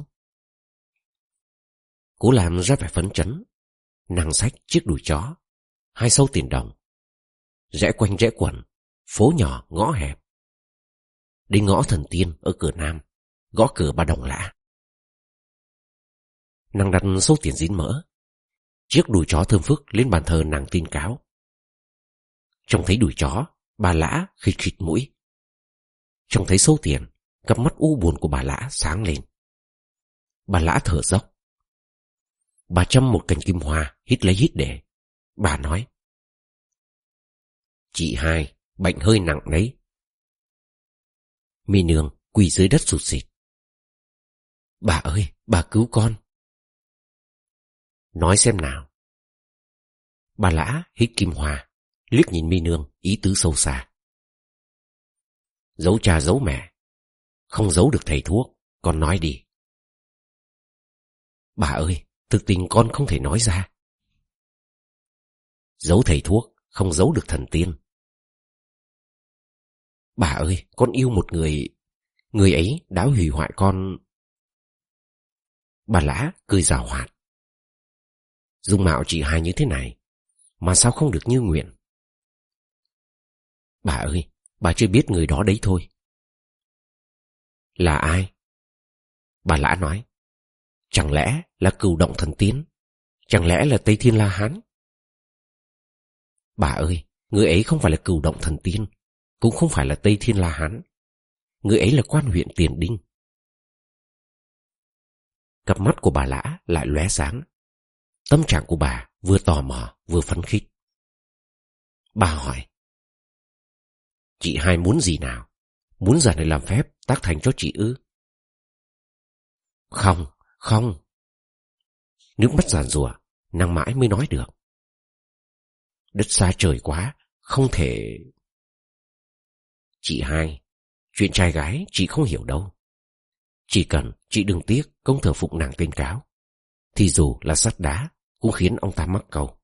Speaker 1: Cố làm ra vẻ phấn chấn, nàng xách chiếc đùi chó, hai sâu tiền đồng, rẽ quanh rẽ quẩn, phố nhỏ ngõ hẹp. Đến ngõ Thần Tiên ở cửa Nam, gõ cửa bà Đồng Lã. Nàng đặt số tiền dín mỡ, chiếc đùi chó thơm phức lên bàn thờ nàng tin cáo. Trông thấy đùi chó, bà Lã khịt khịt mũi. Trông thấy số tiền, cặp mắt u buồn của bà Lã sáng lên. Bà Lã thở dốc. Bà châm một cành kim hoa, hít lấy hít để. Bà nói: Chị hai, bệnh hơi nặng đấy. Mi nương quỳ dưới đất sụt sịt. Bà ơi, bà cứu con. Nói xem nào. Bà Lã hít kim hoa, liếc nhìn Mi nương ý tứ sâu xa. Giấu cha giấu mẹ, không giấu được thầy thuốc, con nói đi. Bà ơi, thực tình con không thể nói ra. Giấu thầy thuốc, không giấu được thần tiên. Bà ơi, con yêu một người, người ấy đã hủy hoại con. Bà Lã cười giảo hoạt. Dung mạo chị hai như thế này, mà sao không được như nguyện? Bà ơi, bà chưa biết người đó đấy thôi. Là ai? Bà Lã nói: Chẳng lẽ là Cửu Động Thần Tiên? Chẳng lẽ là Tây Thiên La Hán? Bà ơi, người ấy không phải là Cửu Động Thần Tiên, cũng không phải là Tây Thiên La Hán. Người ấy là quan huyện Tiền Đinh. Cặp mắt của bà Lã lại lóe sáng. Tâm trạng của bà vừa tò mò vừa phấn khích. Bà hỏi: Chị hai muốn gì nào? Muốn giả này làm phép tác thành cho chị ư? Không, không. Nước mắt giàn giụa, nàng mãi mới nói được. Đất xa trời quá, không thể. Chị hai, chuyện trai gái chị không hiểu đâu. Chỉ cần chị đừng tiếc công thờ phụng nàng tên Cáo, thì dù là sắt đá cũng khiến ông ta mắc câu.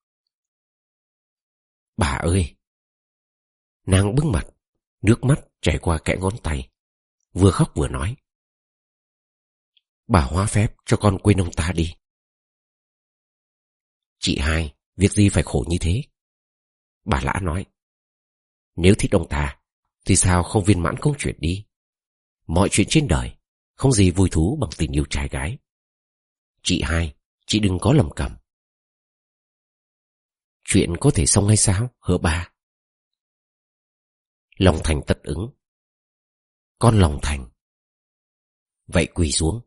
Speaker 1: Bà ơi! Nàng bưng mặt, nước mắt chảy qua kẽ ngón tay, vừa khóc vừa nói. Bà hóa phép cho con quên ông ta đi. Chị hai, việc gì phải khổ như thế? Bà Lã nói. Nếu thích ông ta, thì sao không viên mãn công chuyện đi? Mọi chuyện trên đời không gì vui thú bằng tình yêu trai gái. Chị hai, chị đừng có lầm cầm. Chuyện có thể xong hay sao, hả bà? Lòng thành tất ứng. Con lòng thành. Vậy quỳ xuống.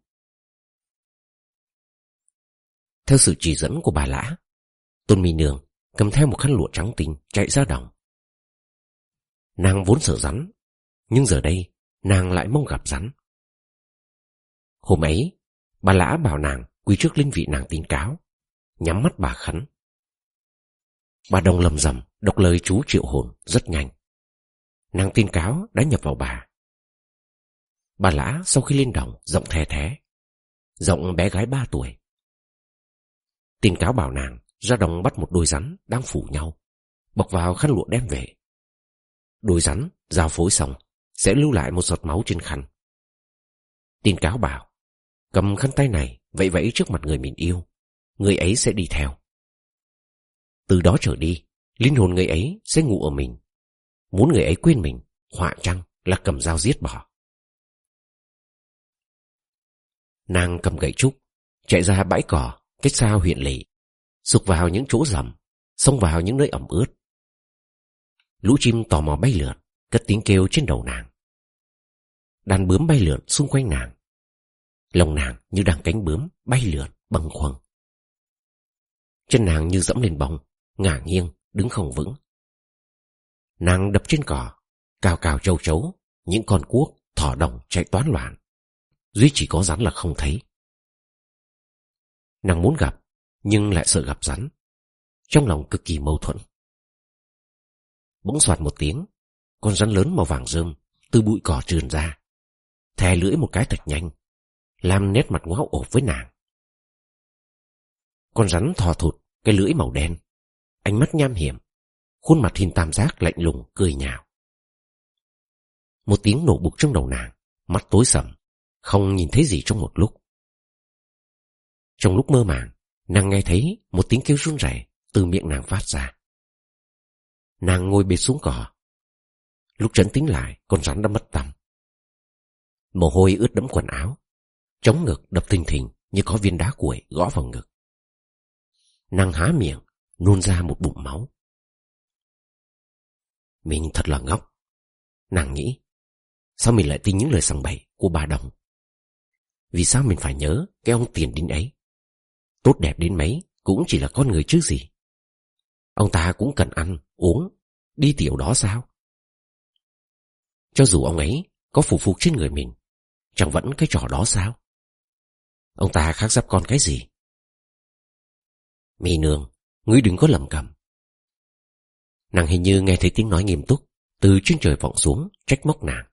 Speaker 1: Theo sự chỉ dẫn của bà Lã, Tôn Mi Nương cầm theo một khăn lụa trắng tinh chạy ra đồng. Nàng vốn sợ rắn, nhưng giờ đây nàng lại mong gặp rắn. Hôm ấy, bà Lã bảo nàng quỳ trước linh vị nàng tin Cáo, nhắm mắt bà khấn. Bà Đồng lầm rầm đọc lời chú triệu hồn rất nhanh. Nàng tin Cáo đã nhập vào bà. Bà Lã sau khi lên đồng giọng the thé, giọng bé gái ba tuổi. Tin Cáo bảo nàng ra đồng bắt một đôi rắn đang phủ nhau, bọc vào khăn lụa đem về. Đôi rắn giao phối xong sẽ lưu lại một giọt máu trên khăn. Tin Cáo bảo cầm khăn tay này vẫy vẫy trước mặt người mình yêu, người ấy sẽ đi theo. Từ đó trở đi, linh hồn người ấy sẽ ngủ ở mình. Muốn người ấy quên mình, họa chăng là cầm dao giết bỏ. Nàng cầm gậy trúc, chạy ra bãi cỏ cách xa huyện lỵ, sục vào những chỗ rầm, xông vào những nơi ẩm ướt. Lũ chim tò mò bay lượn, cất tiếng kêu trên đầu nàng. Đàn bướm bay lượn xung quanh nàng. Lòng nàng như đang cánh bướm bay lượn bâng khuâng. Chân nàng như dẫm lên bông, ngả nghiêng, đứng không vững. Nàng đập trên cỏ, cào cào châu chấu, những con cuốc, thỏ đồng chạy toán loạn. Duy chỉ có rắn là không thấy. Nàng muốn gặp, nhưng lại sợ gặp rắn. Trong lòng cực kỳ mâu thuẫn. Bỗng soạt một tiếng, con rắn lớn màu vàng rơm từ bụi cỏ trườn ra, thè lưỡi một cái thật nhanh, làm nét mặt ngoáo ộp với nàng. Con rắn thò thụt cái lưỡi màu đen, ánh mắt nham hiểm, khuôn mặt hình tam giác lạnh lùng cười nhạo. Một tiếng nổ bục trong đầu nàng, mắt tối sầm, không nhìn thấy gì trong một lúc. Trong lúc mơ màng, nàng nghe thấy một tiếng kêu run rẩy từ miệng nàng phát ra. Nàng ngồi bệt xuống cỏ. Lúc trấn tĩnh lại, con rắn đã mất tăm. Mồ hôi ướt đẫm quần áo, trống ngực đập thình thình như có viên đá cuội gõ vào ngực. Nàng há miệng, nôn ra một bụng máu. Mình thật là ngốc. Nàng nghĩ, sao mình lại tin những lời sằng bậy của bà Đồng? Vì sao mình phải nhớ cái ông tiền đinh ấy? Tốt đẹp đến mấy cũng chỉ là con người chứ gì. Ông ta cũng cần ăn, uống, đi tiểu đó sao? Cho dù ông ấy có phủ phục trên người mình, chẳng vẫn cái trò đó sao? Ông ta khác giáp con cái gì? Mi Nương, ngươi đừng có lầm cầm. Nàng hình như nghe thấy tiếng nói nghiêm túc từ trên trời vọng xuống, trách móc nàng.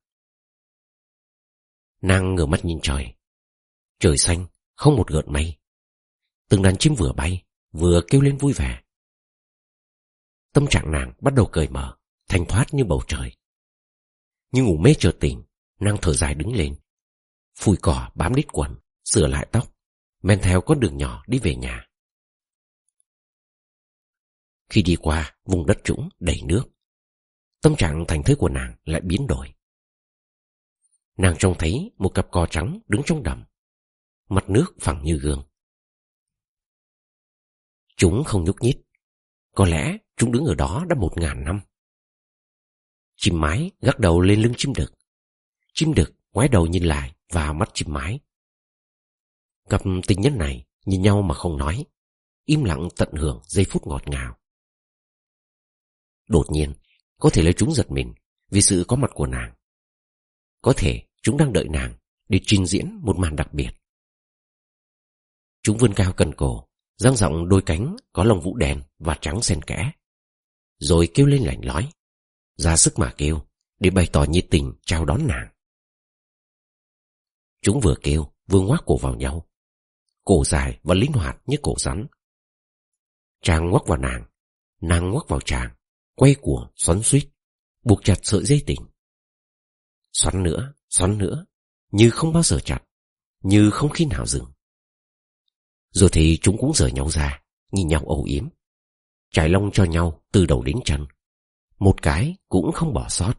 Speaker 1: Nàng ngửa mắt nhìn trời. Trời xanh, không một gợn mây. Từng đàn chim vừa bay, vừa kêu lên vui vẻ. Tâm trạng nàng bắt đầu cởi mở, thanh thoát như bầu trời. Nhưng ngủ mê chợt tỉnh, nàng thở dài đứng lên, phủi cỏ bám đít quần, sửa lại tóc, men theo con đường nhỏ đi về nhà. Khi đi qua vùng đất trũng đầy nước, tâm trạng thành thơi của nàng lại biến đổi. Nàng trông thấy một cặp cò trắng đứng trong đầm, mặt nước phẳng như gương. Chúng không nhúc nhích, có lẽ chúng đứng ở đó đã một ngàn năm. Chim mái gác đầu lên lưng chim đực, chim đực ngoái đầu nhìn lại vào mắt chim mái. Cặp tình nhân này nhìn nhau mà không nói, im lặng tận hưởng giây phút ngọt ngào. Đột nhiên, có thể là chúng giật mình vì sự có mặt của nàng. Có thể chúng đang đợi nàng để trình diễn một màn đặc biệt. Chúng vươn cao cần cổ, dang rộng đôi cánh có lông vũ đen và trắng xen kẽ, rồi kêu lên lảnh lói, ra sức mà kêu để bày tỏ nhiệt tình chào đón nàng. Chúng vừa kêu vừa ngoác cổ vào nhau, cổ dài và linh hoạt như cổ rắn. Chàng ngoắc vào nàng, nàng ngoắc vào chàng, quay cuồng xoắn xuýt, buộc chặt sợi dây tình. Xoắn nữa, xoắn nữa, như không bao giờ chặt, như không khi nào dừng. Rồi thì chúng cũng rời nhau ra, nhìn nhau âu yếm, trải lông cho nhau từ đầu đến chân, một cái cũng không bỏ sót.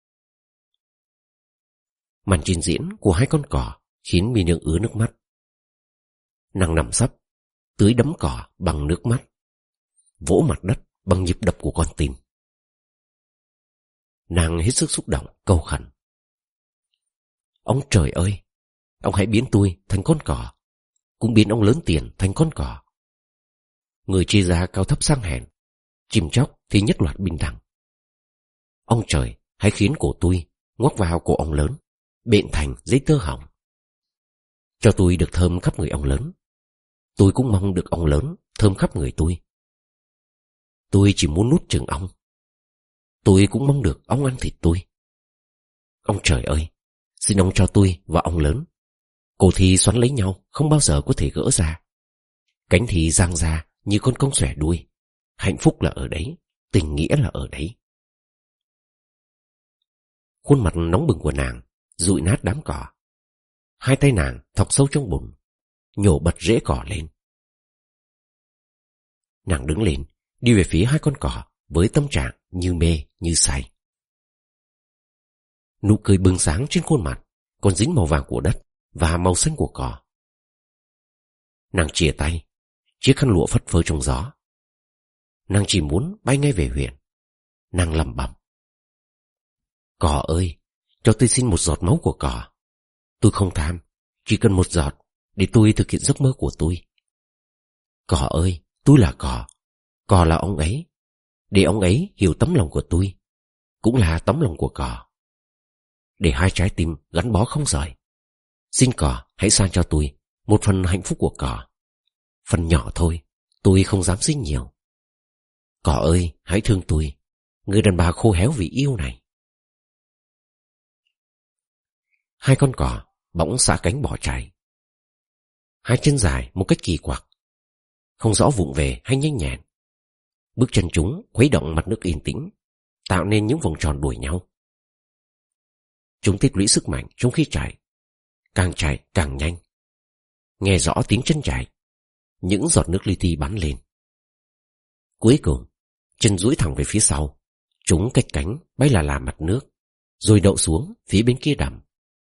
Speaker 1: Màn trình diễn của hai con cò khiến Mi Nương ứa nước mắt. Nàng nằm sấp, tưới đẫm cỏ bằng nước mắt, vỗ mặt đất bằng nhịp đập của con tim. Nàng hết sức xúc động, cầu khẩn: Ông trời ơi, ông hãy biến tôi thành con cò, cũng biến ông lớn tiền thành con cò. Người chia ra cao thấp sang hèn, chim chóc thì nhất loạt bình đẳng. Ông trời hãy khiến cổ tôi ngoắc vào cổ ông lớn, bện thành giấy tơ hỏng. Cho tôi được thơm khắp người ông lớn. Tôi cũng mong được ông lớn thơm khắp người tôi. Tôi chỉ muốn nuốt chửng ông. Tôi cũng mong được ông ăn thịt tôi. Ông trời ơi, xin ông cho tôi và ông lớn. Cổ thì xoắn lấy nhau, không bao giờ có thể gỡ ra. Cánh thì giang ra như con công xòe đuôi. Hạnh phúc là ở đấy, tình nghĩa là ở đấy. Khuôn mặt nóng bừng của nàng dụi nát đám cỏ. Hai tay nàng thọc sâu trong bùn, nhổ bật rễ cỏ lên. Nàng đứng lên, đi về phía hai con cỏ với tâm trạng như mê như say. Nụ cười bừng sáng trên khuôn mặt còn dính màu vàng của đất và màu xanh của cỏ. Nàng chìa tay, chiếc khăn lụa phất phơ trong gió. Nàng chỉ muốn bay ngay về huyện. Nàng lẩm bẩm: Cỏ ơi, cho tôi xin một giọt máu của cỏ. Tôi không tham, chỉ cần một giọt để tôi thực hiện giấc mơ của tôi. Cỏ ơi, tôi là cỏ, cỏ là ông ấy, để ông ấy hiểu tấm lòng của tôi, cũng là tấm lòng của cỏ. Để hai trái tim gắn bó không rời. Xin cỏ hãy san cho tôi một phần hạnh phúc của cỏ. Phần nhỏ thôi, tôi không dám xin nhiều. Cỏ ơi, hãy thương tôi, người đàn bà khô héo vì yêu này. Hai con cỏ bỗng xả cánh bỏ chạy. Hai chân dài một cách kỳ quặc, không rõ vụng về hay nhanh nhẹn. Bước chân chúng khuấy động mặt nước yên tĩnh, tạo nên những vòng tròn đuổi nhau. Chúng tích lũy sức mạnh trong khi chạy, càng chạy càng nhanh. Nghe rõ tiếng chân chạy, những giọt nước li ti bắn lên. Cuối cùng, chân duỗi thẳng về phía sau, chúng cách cánh bay là là mặt nước, rồi đậu xuống phía bên kia đầm.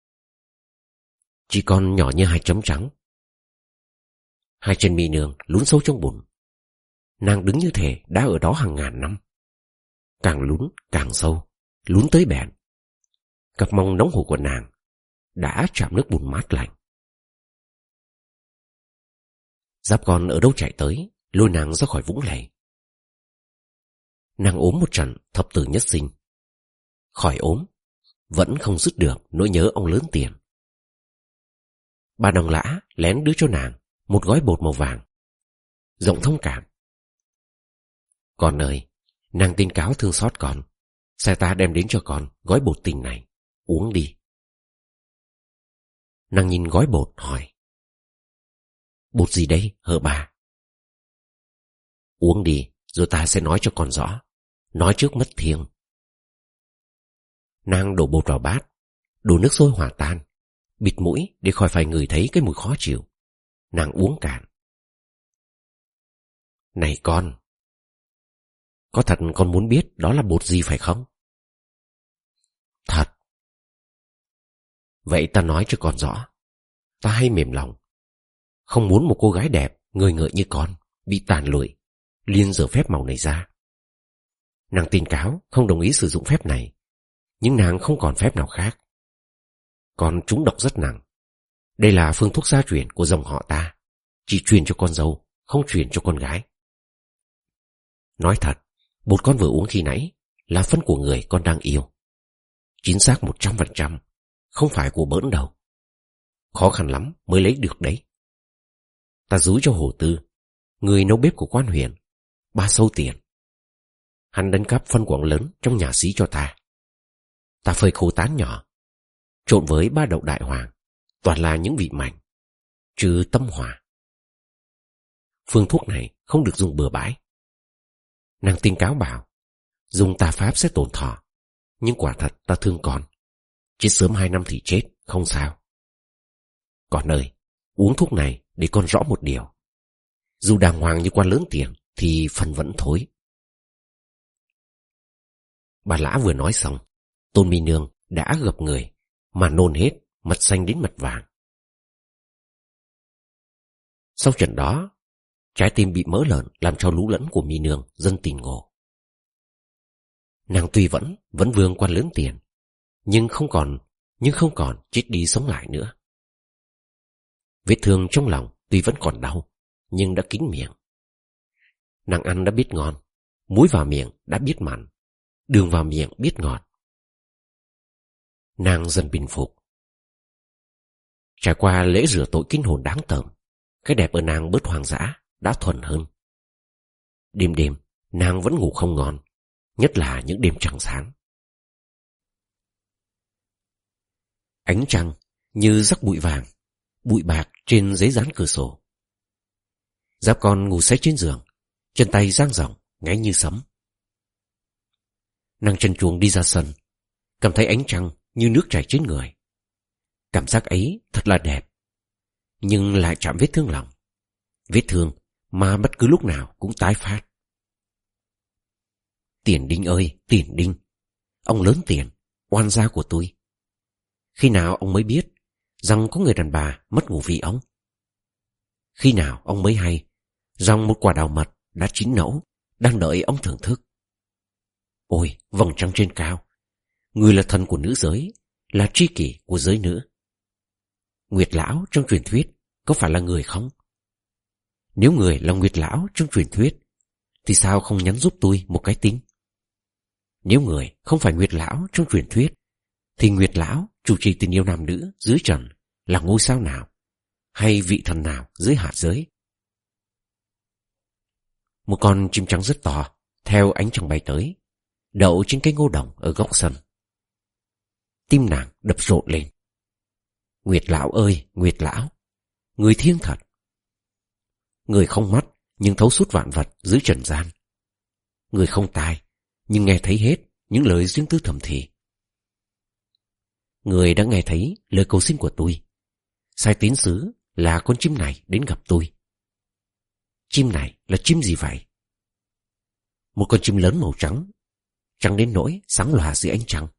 Speaker 1: Chỉ còn nhỏ như hai chấm trắng. Hai chân Mi Nương lún sâu trong bùn. Nàng đứng như thể đã ở đó hàng ngàn năm. Càng lún càng sâu, lún tới bẹn. Cặp mông nóng hổi của nàng đã chạm nước bùn mát lạnh. Giáp Con ở đâu chạy tới, lôi nàng ra khỏi vũng lầy. Nàng ốm một trận thập tử nhất sinh. Khỏi ốm, vẫn không dứt được nỗi nhớ ông lớn tiền. Bà Đồng Lã lén đưa cho nàng một gói bột màu vàng, giọng thông cảm: Con ơi, nàng tin cáo thương xót con, sai ta đem đến cho con gói bột tình này, uống đi. Nàng nhìn gói bột hỏi: Bột gì đây hờ bà? Uống đi, rồi ta sẽ nói cho con rõ, nói trước mất thiêng. Nàng đổ bột vào bát, đổ nước sôi hòa tan, bịt mũi để khỏi phải ngửi thấy cái mùi khó chịu. Nàng uống cạn. Này con, có thật con muốn biết đó là bột gì phải không? Thật. Vậy ta nói cho con rõ. Ta hay mềm lòng, không muốn một cô gái đẹp, ngời ngợi như con bị tàn lụi, liền dở phép màu này ra. Nàng tin cáo không đồng ý sử dụng phép này, nhưng nàng không còn phép nào khác. Con trúng độc rất nặng. Đây là phương thuốc gia truyền của dòng họ ta, chỉ truyền cho con dâu, không truyền cho con gái. Nói thật, bột con vừa uống khi nãy là phân của người con đang yêu. Chính xác một trăm phần trăm, không phải của bỡn đâu. Khó khăn lắm mới lấy được đấy. Ta dúi cho Hồ Tư, người nấu bếp của quan huyện, ba sâu tiền. Hắn đánh cắp phân của ông lớn trong nhà xí cho ta. Ta phơi khô tán nhỏ, trộn với ba đậu đại hoàng, toàn là những vị mạnh, trừ tâm hỏa. Phương thuốc này không được dùng bừa bãi. Nàng tiên cáo bảo, dùng tà pháp sẽ tổn thọ, nhưng quả thật ta thương con. Chết sớm hai năm thì chết, không sao. Con ơi, uống thuốc này để con rõ một điều. Dù đàng hoàng như quan lớn tiền thì phần vẫn thối. Bà Lã vừa nói xong, Tôn Mi Nương đã gập người mà nôn hết, mặt xanh đến mặt vàng. Sau trận đó, trái tim bị mỡ lợn làm cho lũ lẫn của Mi Nương dần tỉnh ngộ. Nàng tuy vẫn vẫn vương quan lớn tiền, nhưng không còn nhưng không còn chết đi sống lại nữa. Vết thương trong lòng tuy vẫn còn đau, nhưng đã kín miệng. Nàng ăn đã biết ngon, muối vào miệng đã biết mặn, đường vào miệng biết ngọt. Nàng dần bình phục. Trải qua lễ rửa tội kinh hồn đáng tởm, cái đẹp ở nàng bớt hoang dã, đã thuần hơn. Đêm đêm nàng vẫn ngủ không ngon, nhất là những đêm trăng sáng. Ánh trăng như rắc bụi vàng, bụi bạc trên giấy dán cửa sổ. Giáp con ngủ say trên giường, chân tay dang rộng, ngáy như sấm. Nàng trần truồng đi ra sân, cảm thấy ánh trăng như nước chảy trên người. Cảm giác ấy thật là đẹp, nhưng lại chạm vết thương lòng. Vết thương mà bất cứ lúc nào cũng tái phát. Tiền Đinh ơi, Tiền Đinh, ông lớn tiền, oan gia của tôi. Khi nào ông mới biết rằng có người đàn bà mất ngủ vì ông? Khi nào ông mới hay rằng một quả đào mật đã chín nẫu, đang đợi ông thưởng thức? Ôi, vầng trăng trên cao, người là thần của nữ giới, là tri kỷ của giới nữ. Nguyệt lão trong truyền thuyết có phải là người không? Nếu người là Nguyệt lão trong truyền thuyết, thì sao không nhắn giúp tôi một cái tin? Nếu người không phải Nguyệt lão trong truyền thuyết, thì Nguyệt lão chủ trì tình yêu nam nữ dưới trần là ngôi sao nào, hay vị thần nào dưới hạ giới? Một con chim trắng rất to theo ánh trăng bay tới, đậu trên cây ngô đồng ở góc sân. Tim nàng đập rộn lên. Nguyệt lão ơi, Nguyệt lão, người thiêng thật. Người không mắt nhưng thấu suốt vạn vật dưới trần gian. Người không tai nhưng nghe thấy hết những lời riêng tư thầm thì. Người đã nghe thấy lời cầu xin của tôi. Sai tín sứ là con chim này đến gặp tôi. Chim này là chim gì vậy? Một con chim lớn màu trắng, trắng đến nỗi sáng lòa dưới ánh trăng.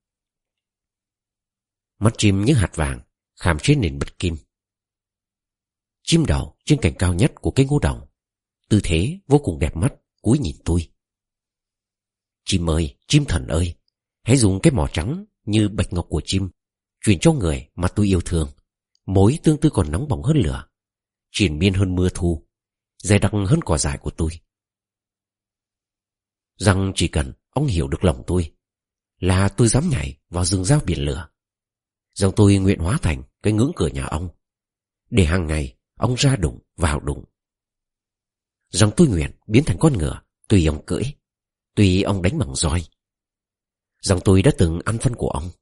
Speaker 1: Mắt chim như hạt vàng khảm trên nền bạch kim. Chim đầu trên cành cao nhất của cây ngô đồng, tư thế vô cùng đẹp mắt, cúi nhìn tôi. Chim ơi, chim thần ơi, hãy dùng cái mỏ trắng như bạch ngọc của chim truyền cho người mà tôi yêu thương, mối tương tư còn nóng bỏng hơn lửa, triền miên hơn mưa thu, dày đặc hơn cỏ dại của tôi. Rằng chỉ cần ông hiểu được lòng tôi, là tôi dám nhảy vào rừng rao biển lửa. Rằng tôi nguyện hóa thành cái ngưỡng cửa nhà ông, để hàng ngày ông ra đụng vào đụng. Rằng tôi nguyện biến thành con ngựa tùy ông cưỡi, tùy ông đánh bằng roi. Rằng tôi đã từng ăn phân của ông.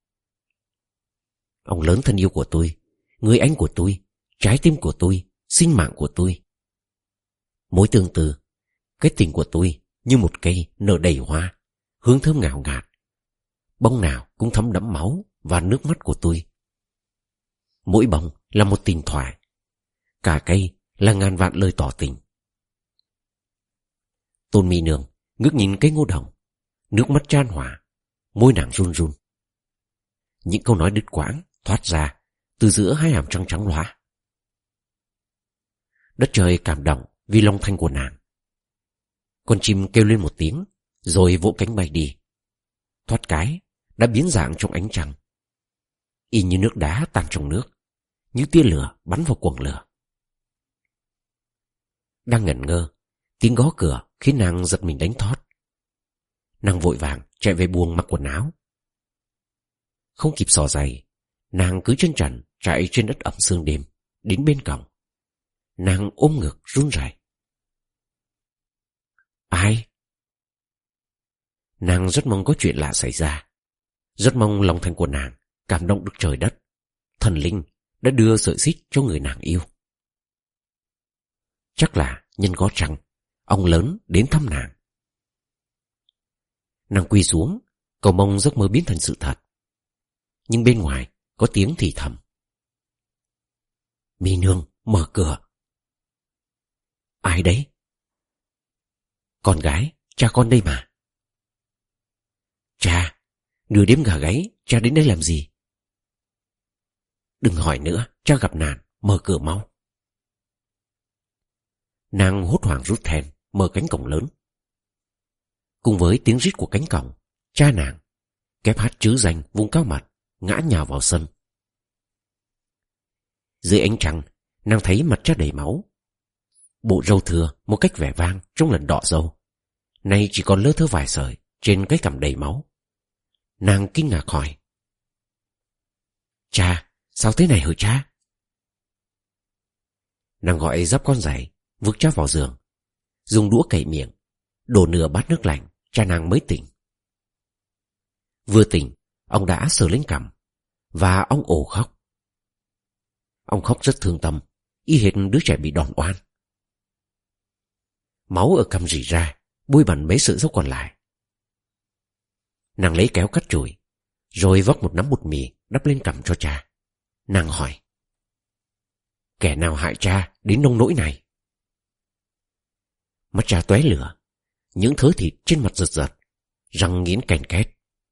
Speaker 1: Ông lớn thân yêu của tôi, người anh của tôi, trái tim của tôi, sinh mạng của tôi. Mối tương tư, cái tình của tôi như một cây nở đầy hoa, hương thơm ngào ngạt. Bông nào cũng thấm đẫm máu và nước mắt của tôi. Mỗi bông là một tình thoại, cả cây là ngàn vạn lời tỏ tình. Tôn Mi Nương ngước nhìn cây ngô đồng, nước mắt chan hòa, môi nàng run run. Những câu nói đứt quãng thoát ra từ giữa hai hàm trăng trắng loá. Đất trời cảm động vì long thanh của nàng. Con chim kêu lên một tiếng, rồi vỗ cánh bay đi. Thoát cái đã biến dạng trong ánh trăng, y như nước đá tan trong nước, như tia lửa bắn vào quầng lửa. Đang ngẩn ngơ, tiếng gõ cửa khiến nàng giật mình đánh thót. Nàng vội vàng chạy về buồng mặc quần áo. Không kịp xỏ giày, nàng cứ chân trần chạy trên đất ẩm sương đêm đến bên cổng. Nàng ôm ngực run rẩy. Ai? Nàng rất mong có chuyện lạ xảy ra, rất mong lòng thành của nàng cảm động được trời đất, thần linh đã đưa sợi xích cho người nàng yêu. Chắc là nhân có trăng, ông lớn đến thăm nàng. Nàng quỳ xuống, cầu mong giấc mơ biến thành sự thật. Nhưng bên ngoài có tiếng thì thầm. Mi nương, mở cửa. Ai đấy? Con gái, cha con đây mà. Cha, nửa đêm gà gáy, cha đến đây làm gì? Đừng hỏi nữa, cha gặp nạn, mở cửa mau. Nàng hốt hoảng rút then, mở cánh cổng lớn. Cùng với tiếng rít của cánh cổng, cha nàng, kép hát trứ danh vùng cao mặt, ngã nhào vào sân. Dưới ánh trăng, nàng thấy mặt cha đầy máu. Bộ râu thừa một cách vẻ vang trong lần đọ râu, nay chỉ còn lơ thơ vài sợi trên cái cằm đầy máu. Nàng kinh ngạc hỏi. Cha, sao thế này hả cha? Nàng gọi dắp con dậy, vứt cha vào giường, dùng đũa cậy miệng, đổ nửa bát nước lạnh, cha nàng mới tỉnh. Vừa tỉnh, ông đã sờ lên cằm, và ông ồ khóc. Ông khóc rất thương tâm, y hệt đứa trẻ bị đòn oan. Máu ở cằm rỉ ra, bôi bẩn mấy sợi dốc còn lại. Nàng lấy kéo cắt chùi, rồi vóc một nắm bột mì đắp lên cằm cho cha. Nàng hỏi. Kẻ nào hại cha đến nông nỗi này? Mắt cha tóe lửa, những thớ thịt trên mặt giật giật, răng nghiến kèn két.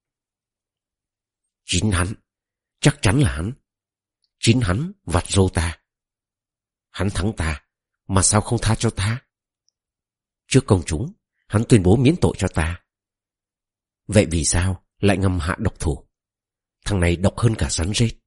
Speaker 1: Chính hắn, chắc chắn là hắn. Chính hắn vặt râu ta. Hắn thắng ta, mà sao không tha cho ta? Trước công chúng, hắn tuyên bố miễn tội cho ta. Vậy vì sao lại ngầm hạ độc thủ? Thằng này độc hơn cả rắn rết.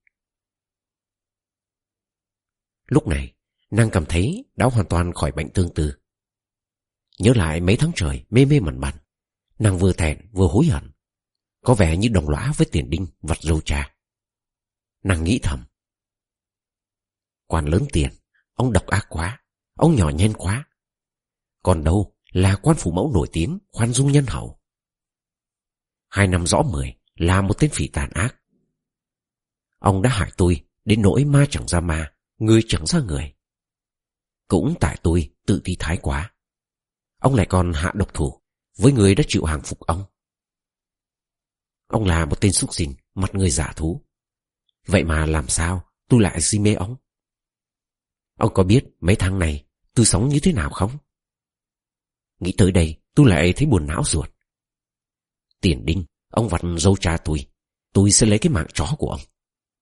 Speaker 1: Lúc này, nàng cảm thấy đã hoàn toàn khỏi bệnh tương tư. Nhớ lại mấy tháng trời mê mê mẩn mẩn, nàng vừa thẹn vừa hối hận, có vẻ như đồng lõa với Tiền Đinh vặt râu cha. Nàng nghĩ thầm. Quan lớn Tiền, ông độc ác quá, ông nhỏ nhen quá. Còn đâu là quan phủ mẫu nổi tiếng, khoan dung nhân hậu. Hai năm rõ mười là một tên phỉ tàn ác. Ông đã hại tôi đến nỗi ma chẳng ra ma, người chẳng ra người. Cũng tại tôi tự ti thái quá, ông lại còn hạ độc thủ với người đã chịu hàng phục ông. Ông là một tên súc sinh, mặt người giả thú. Vậy mà làm sao tôi lại si mê ông? Ông có biết mấy tháng này tôi sống như thế nào không? Nghĩ tới đây tôi lại thấy buồn não ruột. Tiền Đinh, ông vặt râu cha tôi, tôi sẽ lấy cái mạng chó của ông.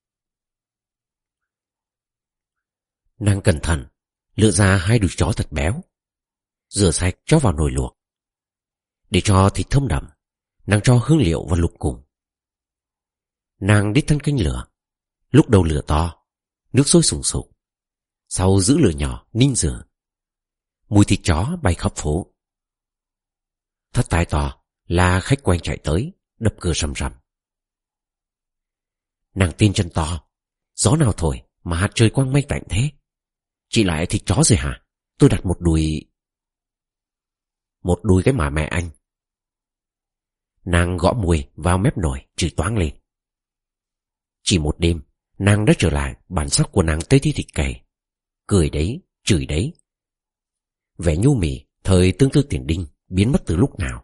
Speaker 1: Nàng cẩn thận lựa ra hai đùi chó thật béo, rửa sạch cho vào nồi luộc. Để cho thịt thơm đậm, nàng cho hương liệu và lục cùng. Nàng đít thân canh lửa, lúc đầu lửa to, nước sôi sùng sục, sau giữ lửa nhỏ ninh rửa. Mùi thịt chó bay khắp phố. Thất tai to là khách quen chạy tới, đập cửa rầm rầm. Nàng tin chân to, gió nào thổi mà hạt trời quang mây tạnh thế? Chị lại thịt chó rồi hả? Tôi đặt một đùi... Một đùi cái mà mẹ anh. Nàng gõ mùi vào mép nồi, chửi toáng lên. Chỉ một đêm, nàng đã trở lại bản sắc của nàng tây thi thịt cày. Cười đấy, chửi đấy. Vẻ nhu mì thời tương tư Tiền Đinh biến mất từ lúc nào.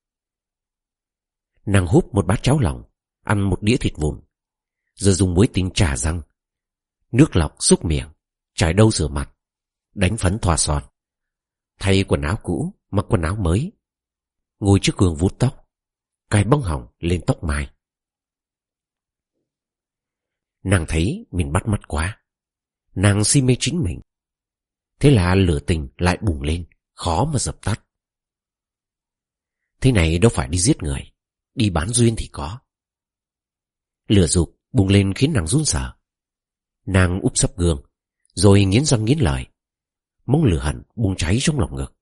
Speaker 1: Nàng húp một bát cháo lòng, ăn một đĩa thịt vụn, rồi dùng muối tinh trà răng, nước lọc xúc miệng, chải đâu rửa mặt, đánh phấn thoa son, thay quần áo cũ mặc quần áo mới, ngồi trước gương vuốt tóc, cài bông hồng lên tóc mai. Nàng thấy mình bắt mắt quá, nàng si mê chính mình. Thế là lửa tình lại bùng lên, khó mà dập tắt. Thế này đâu phải đi giết người, đi bán duyên thì có. Lửa dục bùng lên khiến nàng run sợ. Nàng úp sấp gương, rồi nghiến răng nghiến lợi, mong lửa hận bùng cháy trong lòng ngực.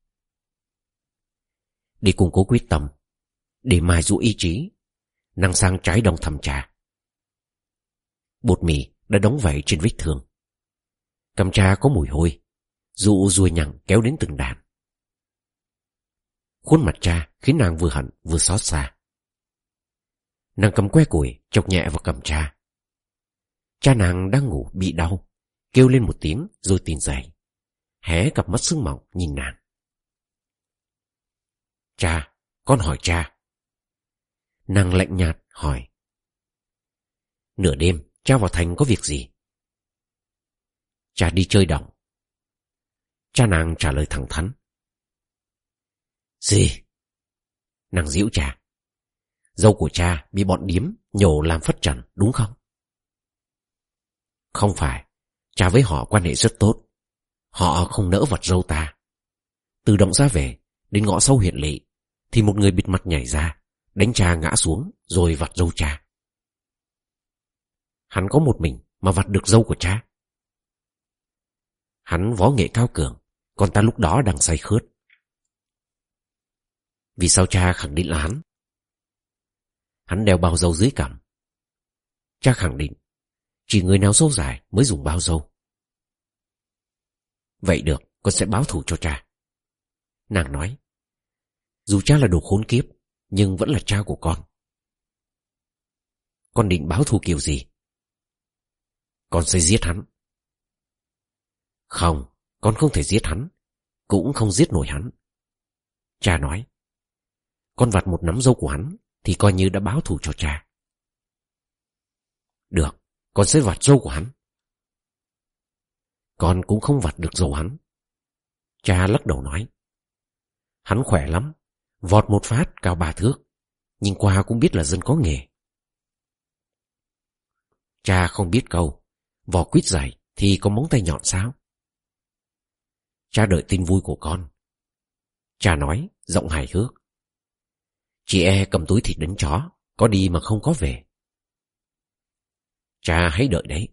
Speaker 1: Để củng cố quyết tâm, để mài dũa ý chí, nàng sang trái đồng thầm trà. Bột mì đã đóng vảy trên vết thương. Cằm trà có mùi hôi, dụ ruồi nhặng kéo đến từng đàn. Khuôn mặt cha khiến nàng vừa hận vừa xót xa. Nàng cầm que củi chọc nhẹ vào cằm cha. Cha nàng đang ngủ bị đau, kêu lên một tiếng rồi tỉnh dậy, hé cặp mắt sưng mọng nhìn nàng. Cha, con hỏi cha. Nàng lạnh nhạt hỏi. Nửa đêm cha vào thành có việc gì? Cha đi chơi đồng. Cha nàng trả lời thẳng thắn. Gì? Nàng giễu cha. Dâu của cha bị bọn điếm nhổ làm phất trần đúng không? Không phải, cha với họ quan hệ rất tốt. Họ không nỡ vật dâu ta. Từ động ra về đến ngõ sau huyện lỵ thì một người bịt mặt nhảy ra, đánh cha ngã xuống rồi vặt dâu cha. Hắn có một mình mà vặt được dâu của cha. Hắn võ nghệ cao cường, còn ta lúc đó đang say khướt. Vì sao cha khẳng định là hắn? Hắn đeo bao dâu dưới cằm. Cha khẳng định chỉ người nào dâu dài mới dùng bao dâu. Vậy được, con sẽ báo thù cho cha. Nàng nói. Dù cha là đồ khốn kiếp, nhưng vẫn là cha của con. Con định báo thù kiểu gì? Con sẽ giết hắn. Không, con không thể giết hắn, cũng không giết nổi hắn. Cha nói. Con vặt một nắm dâu của hắn thì coi như đã báo thù cho cha. Được, con sẽ vặt dâu của hắn. Con cũng không vặt được dâu hắn. Cha lắc đầu nói. Hắn khỏe lắm, vọt một phát cao ba thước, nhìn qua cũng biết là dân có nghề. Cha không biết câu vỏ quýt dày thì có móng tay nhọn sao? Cha đợi tin vui của con. Cha nói giọng hài hước. Chị e cầm túi thịt đánh chó, có đi mà không có về. Cha hãy đợi đấy.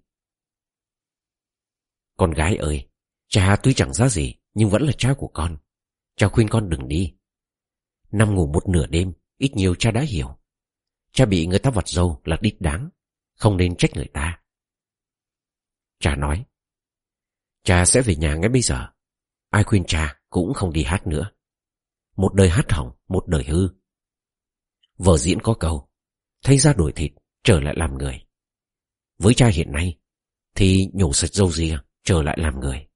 Speaker 1: Con gái ơi, cha tuy chẳng giá gì nhưng vẫn là cha của con. Cha khuyên con đừng đi. Nằm ngủ một nửa đêm, ít nhiều cha đã hiểu. Cha bị người ta vặt dâu là đích đáng, không nên trách người ta. Cha nói. Cha sẽ về nhà ngay bây giờ. Ai khuyên cha cũng không đi hát nữa. Một đời hát hỏng, một đời hư. Vở diễn có câu, thay ra đổi thịt, trở lại làm người. Với cha hiện nay, thì nhổ sạch râu ria, trở lại làm người.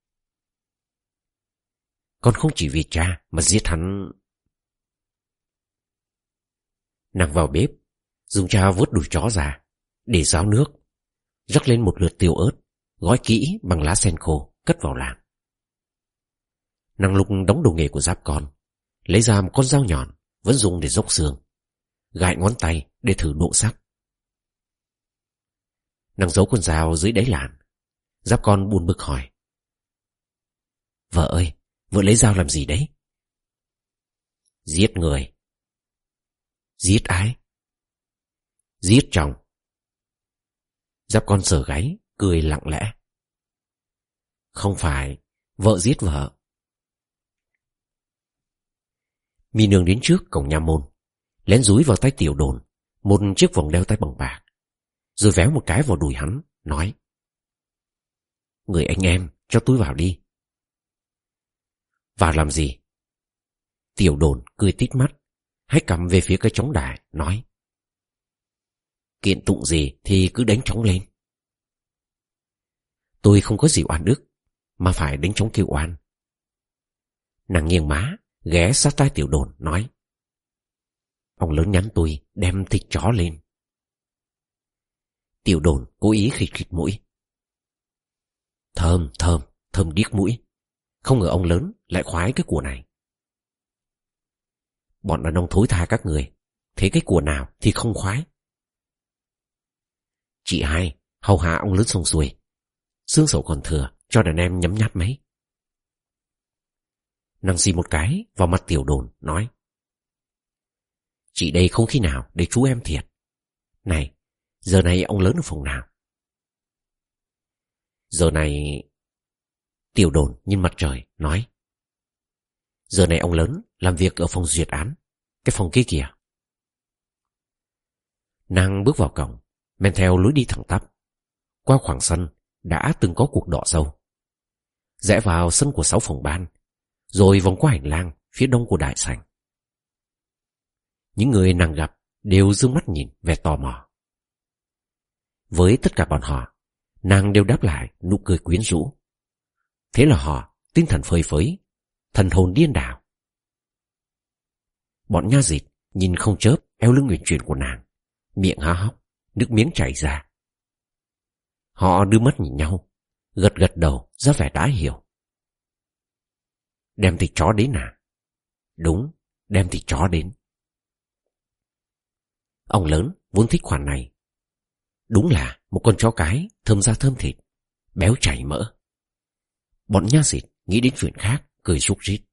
Speaker 1: Con không chỉ vì cha mà giết hắn. Nàng vào bếp, dùng cha vớt đùi chó ra, để ráo nước, rắc lên một lượt tiêu ớt, gói kỹ bằng lá sen khô, cất vào làng. Nàng lục đóng đồ nghề của Giáp Con, lấy ra một con dao nhọn, vẫn dùng để dốc xương, gãi ngón tay để thử độ sắc. Nàng giấu con dao dưới đáy làn. Giáp Con buồn bực hỏi. Vợ ơi, vợ lấy dao làm gì đấy? Giết người. Giết ai? Giết chồng. Giáp Con sờ gáy, cười lặng lẽ. Không phải, vợ giết vợ. Mi Nương đến trước cổng nha môn, lén dúi vào tay Tiểu Đồn một chiếc vòng đeo tay bằng bạc, rồi véo một cái vào đùi hắn, nói. Người anh em, cho tôi vào đi. Vào làm gì? Tiểu Đồn cười tít mắt, hách cằm về phía cái trống đài, nói. Kiện tụng gì thì cứ đánh trống lên. Tôi không có gì oan ức, mà phải đánh trống kêu oan. Nàng nghiêng má, ghé sát tai Tiểu Đồn, nói. Ông lớn nhắn tôi đem thịt chó lên. Tiểu Đồn cố ý khịt khịt mũi. Thơm, thơm, thơm điếc mũi. Không ngờ ông lớn lại khoái cái của này. Bọn đàn ông thối tha các người, thấy cái của nào thì không khoái. Chị hai hầu hạ ông lớn xong xuôi, xương sầu còn thừa cho đàn em nhấm nháp mấy. Nàng xì một cái vào mặt Tiểu Đồn, nói. Chị đây không khi nào để chú em thiệt. Này, giờ này ông lớn ở phòng nào? Giờ này... Tiểu Đồn nhìn mặt trời, nói. Giờ này ông lớn làm việc ở phòng duyệt án, cái phòng kia kìa. Nàng bước vào cổng, men theo lối đi thẳng tắp, qua khoảng sân đã từng có cuộc đọ dâu, rẽ vào sân của sáu phòng ban, rồi vòng qua hành lang phía đông của đại sảnh. Những người nàng gặp đều dương mắt nhìn vẻ tò mò. Với tất cả bọn họ, nàng đều đáp lại nụ cười quyến rũ. Thế là họ tinh thần phơi phới, thần hồn điên đảo. Bọn nha dịch nhìn không chớp eo lưng uyển chuyển của nàng, miệng há hốc, nước miếng chảy ra. Họ đưa mắt nhìn nhau, gật gật đầu ra vẻ đã hiểu. Đem thịt chó đến à? Đúng, đem thịt chó đến. Ông lớn vốn thích khoản này. Đúng là một con chó cái thơm da thơm thịt, béo chảy mỡ. Bọn nha dịch nghĩ đến chuyện khác, cười rúc rít.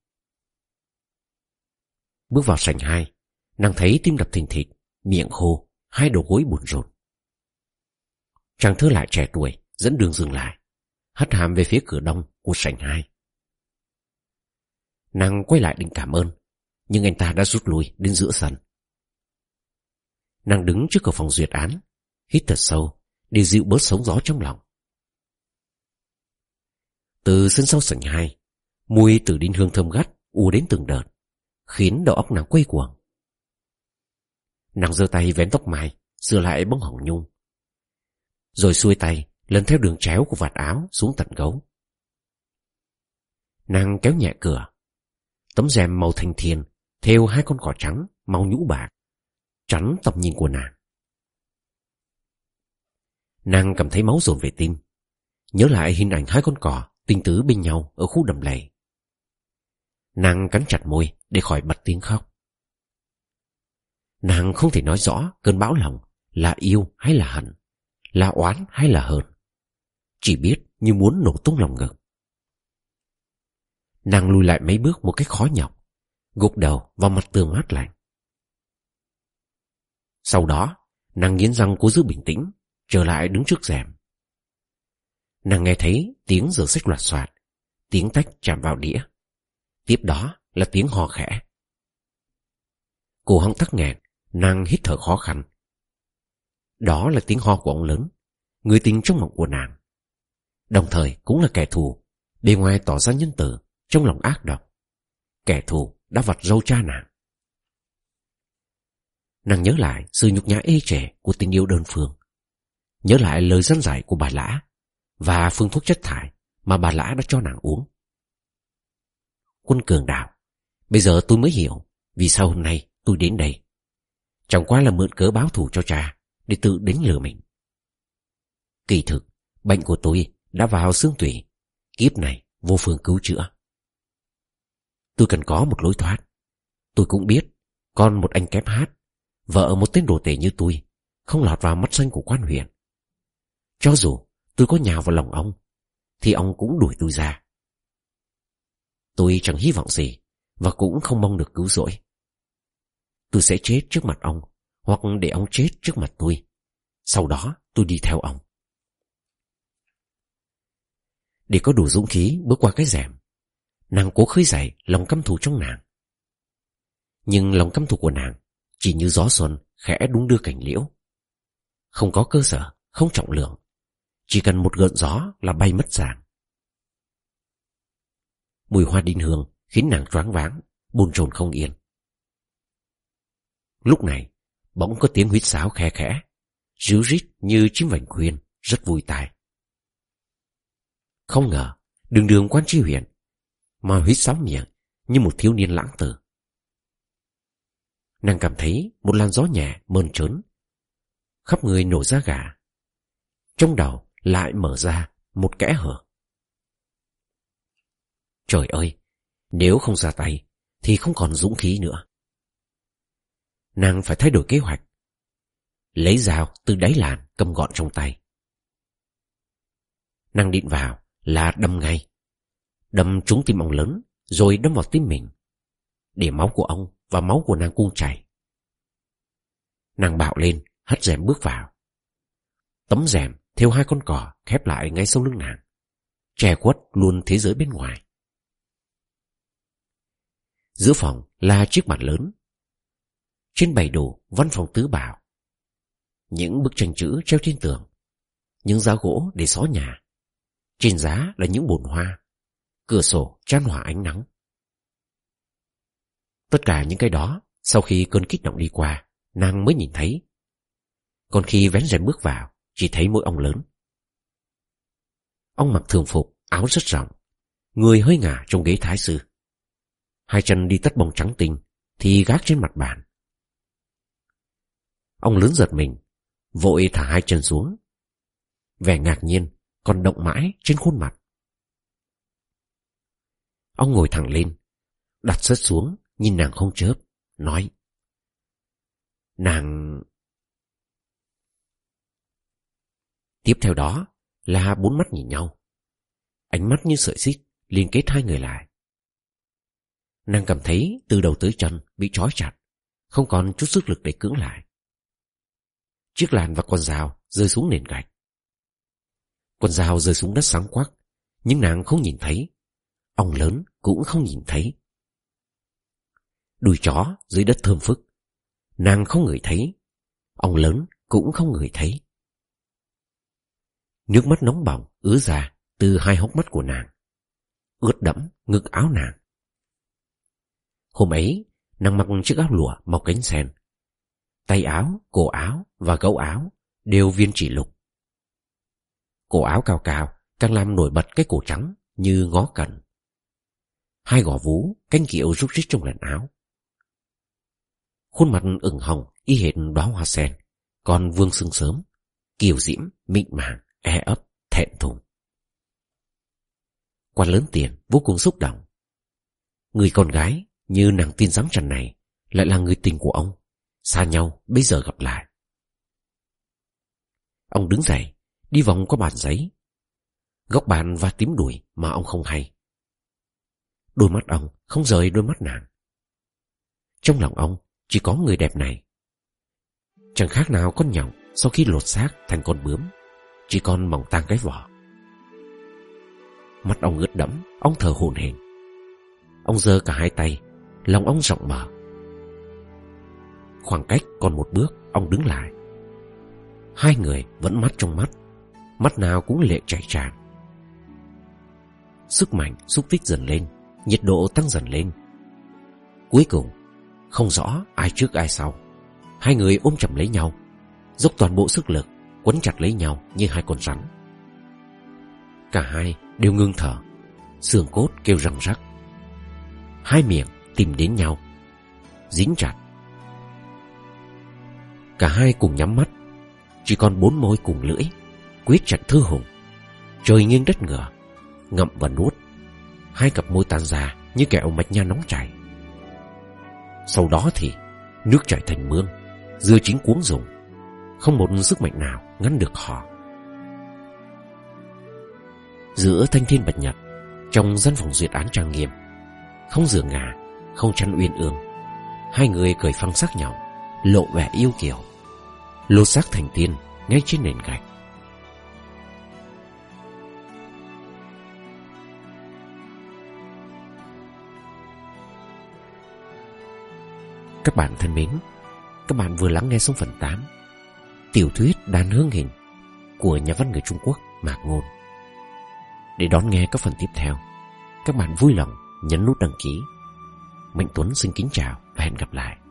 Speaker 1: Bước vào sảnh hai, nàng thấy tim đập thình thịch, miệng khô, hai đầu gối buồn rộn. Chàng thơ lại trẻ tuổi dẫn đường dừng lại, hất hàm về phía cửa đông của sảnh hai. Nàng quay lại định cảm ơn, nhưng anh ta đã rút lui đến giữa sân. Nàng đứng trước cửa phòng duyệt án, hít thật sâu để dịu bớt sóng gió trong lòng. Từ sân sau sảnh hai, mùi từ đinh hương thơm gắt ùa đến từng đợt, khiến đầu óc nàng quay cuồng. Nàng giơ tay vén tóc mai, sửa lại bông hồng nhung, rồi xuôi tay lần theo đường chéo của vạt áo xuống tận gấu. Nàng kéo nhẹ cửa, tấm rèm màu thanh thiên thêu hai con cỏ trắng màu nhũ bạc chắn tầm nhìn của nàng. Nàng cảm thấy máu dồn về tim, nhớ lại hình ảnh hai con cỏ tình tứ bên nhau ở khu đầm lầy. Nàng cắn chặt môi để khỏi bật tiếng khóc. Nàng không thể nói rõ cơn bão lòng là yêu hay là hận, là oán hay là hờn, chỉ biết như muốn nổ tung lòng ngực. Nàng lùi lại mấy bước một cách khó nhọc, gục đầu vào mặt tường mát lạnh. Sau đó nàng nghiến răng cố giữ bình tĩnh, trở lại đứng trước rèm. Nàng nghe thấy tiếng rửa sách loạt soạt, tiếng tách chạm vào đĩa, tiếp đó là tiếng hò khẽ. Cổ họng tắc nghẹn, nàng hít thở khó khăn. Đó là tiếng ho của ông lớn, người tình trong mộng của nàng, đồng thời cũng là kẻ thù, bề ngoài tỏ ra nhân từ, trong lòng ác độc, kẻ thù đã vặt râu cha nàng. Nàng nhớ lại sự nhục nhã ê chề của tình yêu đơn phương, nhớ lại lời dẫn giải của bà Lã và phương thuốc chất thải mà bà Lã đã cho nàng uống. Quân Cường Đào, bây giờ tôi mới hiểu vì sao hôm nay tôi đến đây. Chẳng qua là mượn cớ báo thù cho cha để tự đánh lừa mình. Kỳ thực, bệnh của tôi đã vào xương tủy, kiếp này vô phương cứu chữa. Tôi cần có một lối thoát. Tôi cũng biết con một anh kép hát, vợ một tên đồ tể như tôi, không lọt vào mắt xanh của quan huyện. Cho dù tôi có nhào vào lòng ông, thì ông cũng đuổi tôi ra. Tôi chẳng hy vọng gì, và cũng không mong được cứu rỗi. Tôi sẽ chết trước mặt ông, hoặc để ông chết trước mặt tôi. Sau đó tôi đi theo ông. Để có đủ dũng khí bước qua cái rèm, nàng cố khơi dậy lòng căm thù trong nàng. Nhưng lòng căm thù của nàng chỉ như gió xuân khẽ đung đưa cành liễu, không có cơ sở, không trọng lượng, chỉ cần một gợn gió là bay mất dạng. Mùi hoa đinh hương khiến nàng choáng váng, bồn chồn không yên. Lúc này bỗng có tiếng huýt sáo khe khẽ, ríu rít như chim vành khuyên, rất vui tai. Không ngờ đường đường quan tri huyện mà huýt sáo miệng như một thiếu niên lãng tử. Nàng cảm thấy một làn gió nhẹ mơn trớn, khắp người nổi da gà, trong đầu lại mở ra một kẽ hở. Trời ơi, nếu không ra tay thì không còn dũng khí nữa. Nàng phải thay đổi kế hoạch, lấy dao từ đáy làn cầm gọn trong tay. Nàng định vào là đâm ngay, đâm trúng tim ông lớn, rồi đâm vào tim mình, để máu của ông và máu của nàng cùng chảy. Nàng bạo lên, hất rèm bước vào. Tấm rèm theo hai con cỏ khép lại ngay sau lưng nàng, che khuất luôn thế giới bên ngoài. Giữa phòng là chiếc bàn lớn, trên bày đồ văn phòng tứ bảo, những bức tranh chữ treo trên tường, những giá gỗ để xó nhà, trên giá là những bồn hoa, cửa sổ chan hòa ánh nắng. Tất cả những cái đó sau khi cơn kích động đi qua, nàng mới nhìn thấy. Còn khi vén rèm bước vào, chỉ thấy mỗi ông lớn. Ông mặc thường phục, áo rất rộng, người hơi ngả trong ghế thái sư. Hai chân đi tất bông trắng tinh, thì gác trên mặt bàn. Ông lớn giật mình, vội thả hai chân xuống. Vẻ ngạc nhiên còn động mãi trên khuôn mặt. Ông ngồi thẳng lên, đặt sất xuống, nhìn nàng không chớp, nói: Nàng... Tiếp theo đó là bốn mắt nhìn nhau. Ánh mắt như sợi xích liên kết hai người lại. Nàng cảm thấy từ đầu tới chân bị trói chặt, không còn chút sức lực để cưỡng lại. Chiếc làn và con dao rơi xuống nền gạch. Con dao rơi xuống đất sáng quắc, nhưng nàng không nhìn thấy. Ông lớn cũng không nhìn thấy. Đùi chó dưới đất thơm phức, nàng không ngửi thấy. Ông lớn cũng không ngửi thấy. Nước mắt nóng bỏng ứa ra từ hai hốc mắt của nàng, ướt đẫm ngực áo nàng. Hôm ấy, nàng mặc chiếc áo lụa màu cánh sen. Tay áo, cổ áo và gấu áo đều viên chỉ lục. Cổ áo cao cao càng làm nổi bật cái cổ trắng như ngó cần. Hai gò vú canh kiệu rúc rít trong lần áo. Khuôn mặt ửng hồng y hệt đóa hoa sen, còn vương sương sớm, kiều diễm, mịn màng, e ấp, thẹn thùng. Quan lớn tiền vô cùng xúc động. Người con gái như nàng tiên giám trần này lại là người tình của ông, xa nhau bây giờ gặp lại. Ông đứng dậy, đi vòng qua bàn giấy. Góc bàn và tím đùi mà ông không hay. Đôi mắt ông không rời đôi mắt nàng. Trong lòng ông chỉ có người đẹp này. Chẳng khác nào con nhộng sau khi lột xác thành con bướm, chỉ còn mỏng tang cái vỏ. Mắt ông ướt đẫm, ông thở hổn hển. Ông giơ cả hai tay, lòng ông rộng mở. Khoảng cách còn một bước, ông đứng lại. Hai người vẫn mắt trong mắt, mắt nào cũng lệ chảy tràn. Sức mạnh xúc tích dần lên, nhiệt độ tăng dần lên. Cuối cùng, không rõ ai trước ai sau, hai người ôm chầm lấy nhau, dốc toàn bộ sức lực quấn chặt lấy nhau như hai con rắn. Cả hai đều ngưng thở, xương cốt kêu răng rắc. Hai miệng tìm đến nhau, dính chặt. Cả hai cùng nhắm mắt, chỉ còn bốn môi cùng lưỡi quyết chặt thư hùng. Trời nghiêng đất ngửa, ngậm và nuốt. Hai cặp môi tan ra như kẹo mạch nha nóng chảy. Sau đó thì nước chảy thành mương, dưa chín cuống rụng, không một sức mạnh nào ngăn được họ. Giữa thanh thiên bạch nhật, trong gian phòng duyệt án trang nghiêm, không giường ngả, không chăn uyên ương, hai người cởi phăng xác nhau, lộ vẻ yêu kiều, lột xác thành tiên ngay trên nền gạch. Các bạn thân mến, các bạn vừa lắng nghe xong phần tám tiểu thuyết Đàn Hương Hình của nhà văn người Trung Quốc Mạc Ngôn. Để đón nghe các phần tiếp theo, các bạn vui lòng nhấn nút đăng ký. Mạnh Tuấn xin kính chào và hẹn gặp lại.